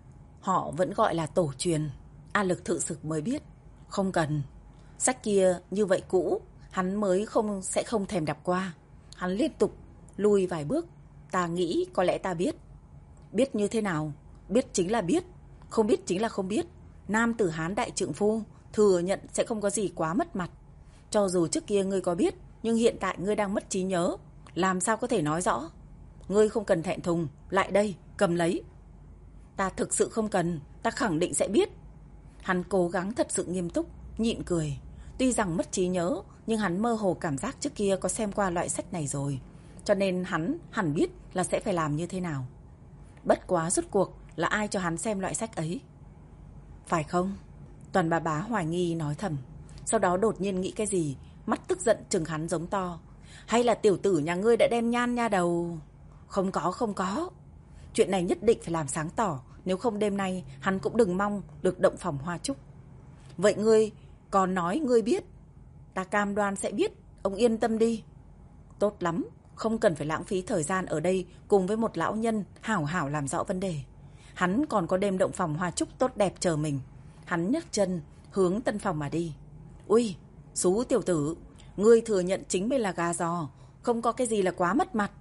họ vẫn gọi là tổ truyền. A Lực thực sự mới biết. Không cần. Sách kia như vậy cũ, hắn mới không sẽ không thèm đọc qua. Hắn liên tục lùi vài bước. Ta nghĩ có lẽ ta biết. Biết như thế nào? Biết chính là biết, không biết chính là không biết. Nam tử Hán đại trượng phu thừa nhận sẽ không có gì quá mất mặt. Cho dù trước kia ngươi có biết, nhưng hiện tại ngươi đang mất trí nhớ, làm sao có thể nói rõ? Ngươi không cần thẹn thùng, lại đây, cầm lấy. Ta thực sự không cần, ta khẳng định sẽ biết. Hắn cố gắng thật sự nghiêm túc, nhịn cười. Tuy rằng mất trí nhớ, nhưng hắn mơ hồ cảm giác trước kia có xem qua loại sách này rồi. Cho nên hắn hẳn biết là sẽ phải làm như thế nào. Bất quá rốt cuộc là ai cho hắn xem loại sách ấy? Phải không? Toàn Bá Bá hoài nghi nói thầm. Sau đó đột nhiên nghĩ cái gì, mắt tức giận trừng hắn giống to. Hay là tiểu tử nhà ngươi đã đem Nhan nha đầu? Không có, không có. Chuyện này nhất định phải làm sáng tỏ, nếu không đêm nay hắn cũng đừng mong được động phòng hoa trúc. Vậy ngươi còn nói ngươi biết? Ta cam đoan sẽ biết, ông yên tâm đi. Tốt lắm, không cần phải lãng phí thời gian ở đây cùng với một lão nhân hảo hảo làm rõ vấn đề. Hắn còn có đêm động phòng hoa trúc tốt đẹp chờ mình. Hắn nhấc chân hướng tân phòng mà đi. Ui, xú tiểu tử, ngươi thừa nhận chính mình là gà giò, không có cái gì là quá mất mặt.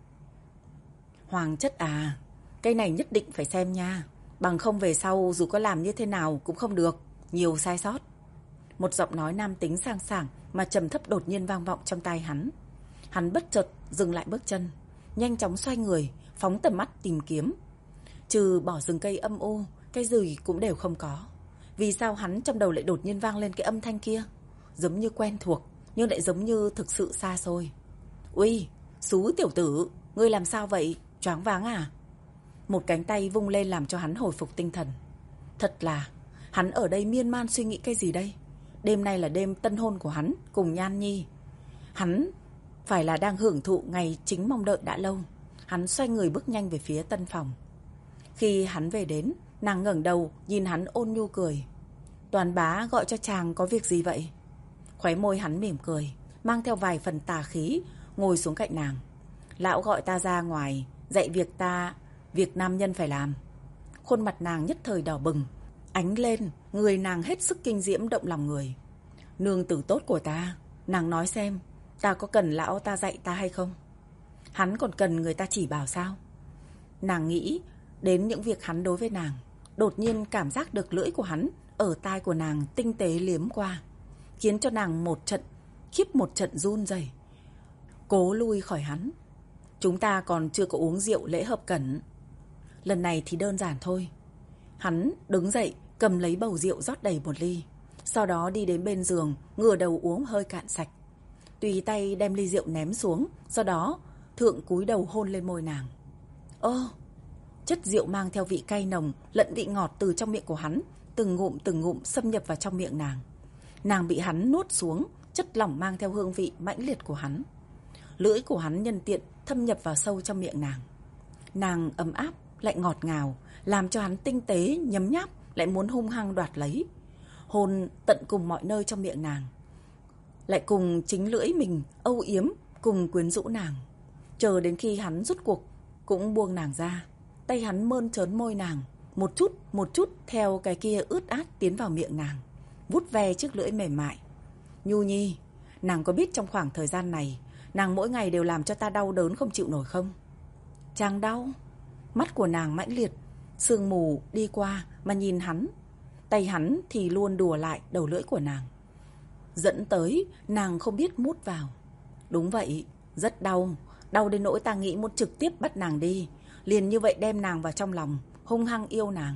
Hoàng chất à, cái này nhất định phải xem nha. Bằng không về sau dù có làm như thế nào cũng không được, nhiều sai sót. Một giọng nói nam tính sang sảng mà trầm thấp đột nhiên vang vọng trong tai hắn. Hắn bất chợt dừng lại bước chân, nhanh chóng xoay người, phóng tầm mắt tìm kiếm. Trừ bỏ rừng cây âm u, cái gì cũng đều không có. Vì sao hắn trong đầu lại đột nhiên vang lên cái âm thanh kia? Giống như quen thuộc, nhưng lại giống như thực sự xa xôi. Ui, xú tiểu tử, ngươi làm sao vậy? Choáng váng à? Một cánh tay vung lên làm cho hắn hồi phục tinh thần. Thật là, hắn ở đây miên man suy nghĩ cái gì đây? Đêm nay là đêm tân hôn của hắn cùng Nhan Nhi. Hắn phải là đang hưởng thụ ngày chính mong đợi đã lâu. Hắn xoay người bước nhanh về phía tân phòng. Khi hắn về đến, nàng ngẩng đầu nhìn hắn ôn nhu cười. Toàn Bá gọi cho chàng có việc gì vậy? Khóe môi hắn mỉm cười, mang theo vài phần tà khí, ngồi xuống cạnh nàng. Lão gọi ta ra ngoài, dạy việc ta, việc nam nhân phải làm. Khuôn mặt nàng nhất thời đỏ bừng, ánh lên, người nàng hết sức kinh diễm động lòng người. Nương tử tốt của ta, nàng nói xem, ta có cần lão ta dạy ta hay không? Hắn còn cần người ta chỉ bảo sao? Nàng nghĩ đến những việc hắn đối với nàng, đột nhiên cảm giác được lưỡi của hắn ở tai của nàng tinh tế liếm qua, khiến cho nàng một trận khiếp một trận run rẩy, cố lui khỏi hắn. Chúng ta còn chưa có uống rượu lễ hợp cẩn. Lần này thì đơn giản thôi. Hắn đứng dậy cầm lấy bầu rượu rót đầy một ly. Sau đó đi đến bên giường, ngửa đầu uống hơi cạn sạch. Tùy tay đem ly rượu ném xuống, sau đó thượng cúi đầu hôn lên môi nàng. Ơ, chất rượu mang theo vị cay nồng, lẫn vị ngọt từ trong miệng của hắn, từng ngụm từng ngụm xâm nhập vào trong miệng nàng. Nàng bị hắn nuốt xuống, chất lỏng mang theo hương vị mãnh liệt của hắn. Lưỡi của hắn nhân tiện thâm nhập vào sâu trong miệng nàng. Nàng ấm áp, lại ngọt ngào, làm cho hắn tinh tế, nhấm nháp, lại muốn hung hăng đoạt lấy. Hôn tận cùng mọi nơi trong miệng nàng, lại cùng chính lưỡi mình âu yếm, cùng quyến rũ nàng. Chờ đến khi hắn rút cuộc cũng buông nàng ra. Tay hắn mơn trớn môi nàng, một chút một chút theo cái kia ướt át tiến vào miệng nàng, vuốt ve chiếc lưỡi mềm mại. Nhu Nhi, nàng có biết trong khoảng thời gian này nàng mỗi ngày đều làm cho ta đau đớn không chịu nổi không? Chàng đau. Mắt của nàng mãnh liệt, sương mù đi qua mà nhìn hắn. Tay hắn thì luôn đùa lại đầu lưỡi của nàng, dẫn tới nàng không biết mút vào. Đúng vậy, rất đau. Đau đến nỗi ta nghĩ muốn trực tiếp bắt nàng đi, liền như vậy đem nàng vào trong lòng, hung hăng yêu nàng.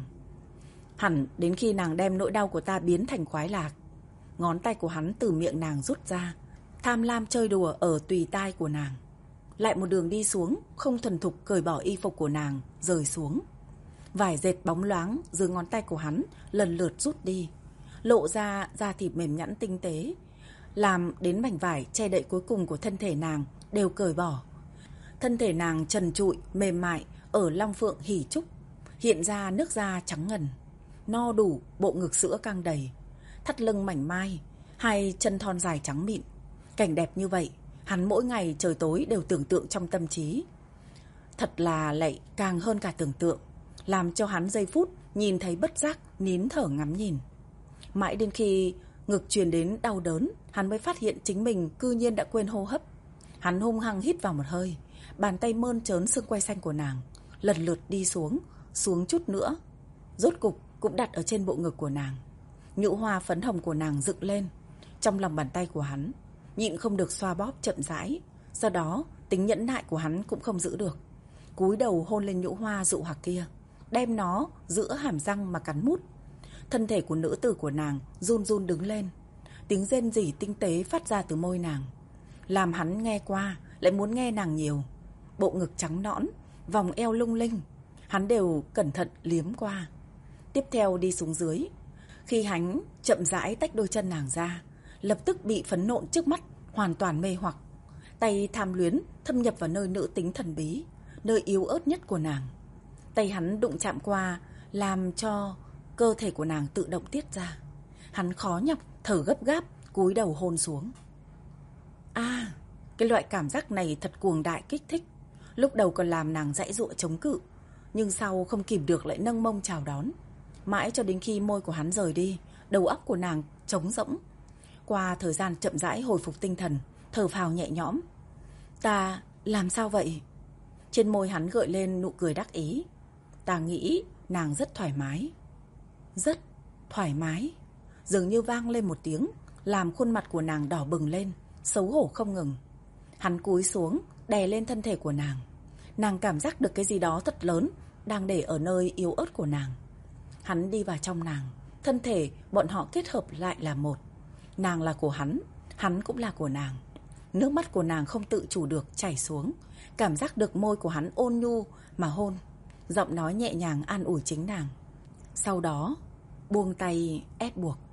Hẳn đến khi nàng đem nỗi đau của ta biến thành khoái lạc. Ngón tay của hắn từ miệng nàng rút ra, tham lam chơi đùa ở tùy tai của nàng. Lại một đường đi xuống, không thuần thục cởi bỏ y phục của nàng, rời xuống. Vải dệt bóng loáng dưới ngón tay của hắn lần lượt rút đi, lộ ra da thịt mềm nhẵn tinh tế, làm đến mảnh vải che đậy cuối cùng của thân thể nàng đều cởi bỏ. Thân thể nàng trần trụi, mềm mại ở long phượng hỉ trúc, hiện ra nước da trắng ngần, no đủ, bộ ngực sữa căng đầy, thắt lưng mảnh mai, hai chân thon dài trắng mịn. Cảnh đẹp như vậy, hắn mỗi ngày trời tối đều tưởng tượng trong tâm trí. Thật là lại càng hơn cả tưởng tượng, làm cho hắn giây phút nhìn thấy bất giác nín thở ngắm nhìn. Mãi đến khi ngực truyền đến đau đớn, hắn mới phát hiện chính mình cư nhiên đã quên hô hấp. Hắn hung hăng hít vào một hơi, bàn tay mơn trớn xương quai xanh của nàng, lần lượt đi xuống, xuống chút nữa, rốt cục cũng đặt ở trên bộ ngực của nàng. Nhũ hoa phấn hồng của nàng dựng lên trong lòng bàn tay của hắn, nhịn không được xoa bóp chậm rãi. Sau đó tính nhẫn nại của hắn cũng không giữ được, cúi đầu hôn lên nhũ hoa dụ hoặc kia, đem nó giữa hàm răng mà cắn mút. Thân thể của nữ tử của nàng run run đứng lên, tiếng rên rỉ tinh tế phát ra từ môi nàng, làm hắn nghe qua lại muốn nghe nàng nhiều. Bộ ngực trắng nõn, vòng eo lung linh, hắn đều cẩn thận liếm qua. Tiếp theo đi xuống dưới, khi hắn chậm rãi tách đôi chân nàng ra, lập tức bị phấn nộn trước mắt hoàn toàn mê hoặc. Tay tham luyến thâm nhập vào nơi nữ tính thần bí, nơi yếu ớt nhất của nàng. Tay hắn đụng chạm qua, làm cho cơ thể của nàng tự động tiết ra. Hắn khó nhọc, thở gấp gáp, cúi đầu hôn xuống. À, cái loại cảm giác này thật cuồng đại kích thích. Lúc đầu còn làm nàng giãy giụa chống cự, nhưng sau không kìm được lại nâng mông chào đón. Mãi cho đến khi môi của hắn rời đi, đầu óc của nàng trống rỗng. Qua thời gian chậm rãi hồi phục tinh thần, thở phào nhẹ nhõm. Ta làm sao vậy? Trên môi hắn gợi lên nụ cười đắc ý. Ta nghĩ nàng rất thoải mái. Rất thoải mái. Dường như vang lên một tiếng, làm khuôn mặt của nàng đỏ bừng lên, xấu hổ không ngừng. Hắn cúi xuống, đè lên thân thể của nàng. Nàng cảm giác được cái gì đó thật lớn đang để ở nơi yếu ớt của nàng. Hắn đi vào trong nàng, thân thể bọn họ kết hợp lại là một. Nàng là của hắn, hắn cũng là của nàng. Nước mắt của nàng không tự chủ được chảy xuống, cảm giác được môi của hắn ôn nhu mà hôn, giọng nói nhẹ nhàng an ủi chính nàng. Sau đó buông tay ép buộc.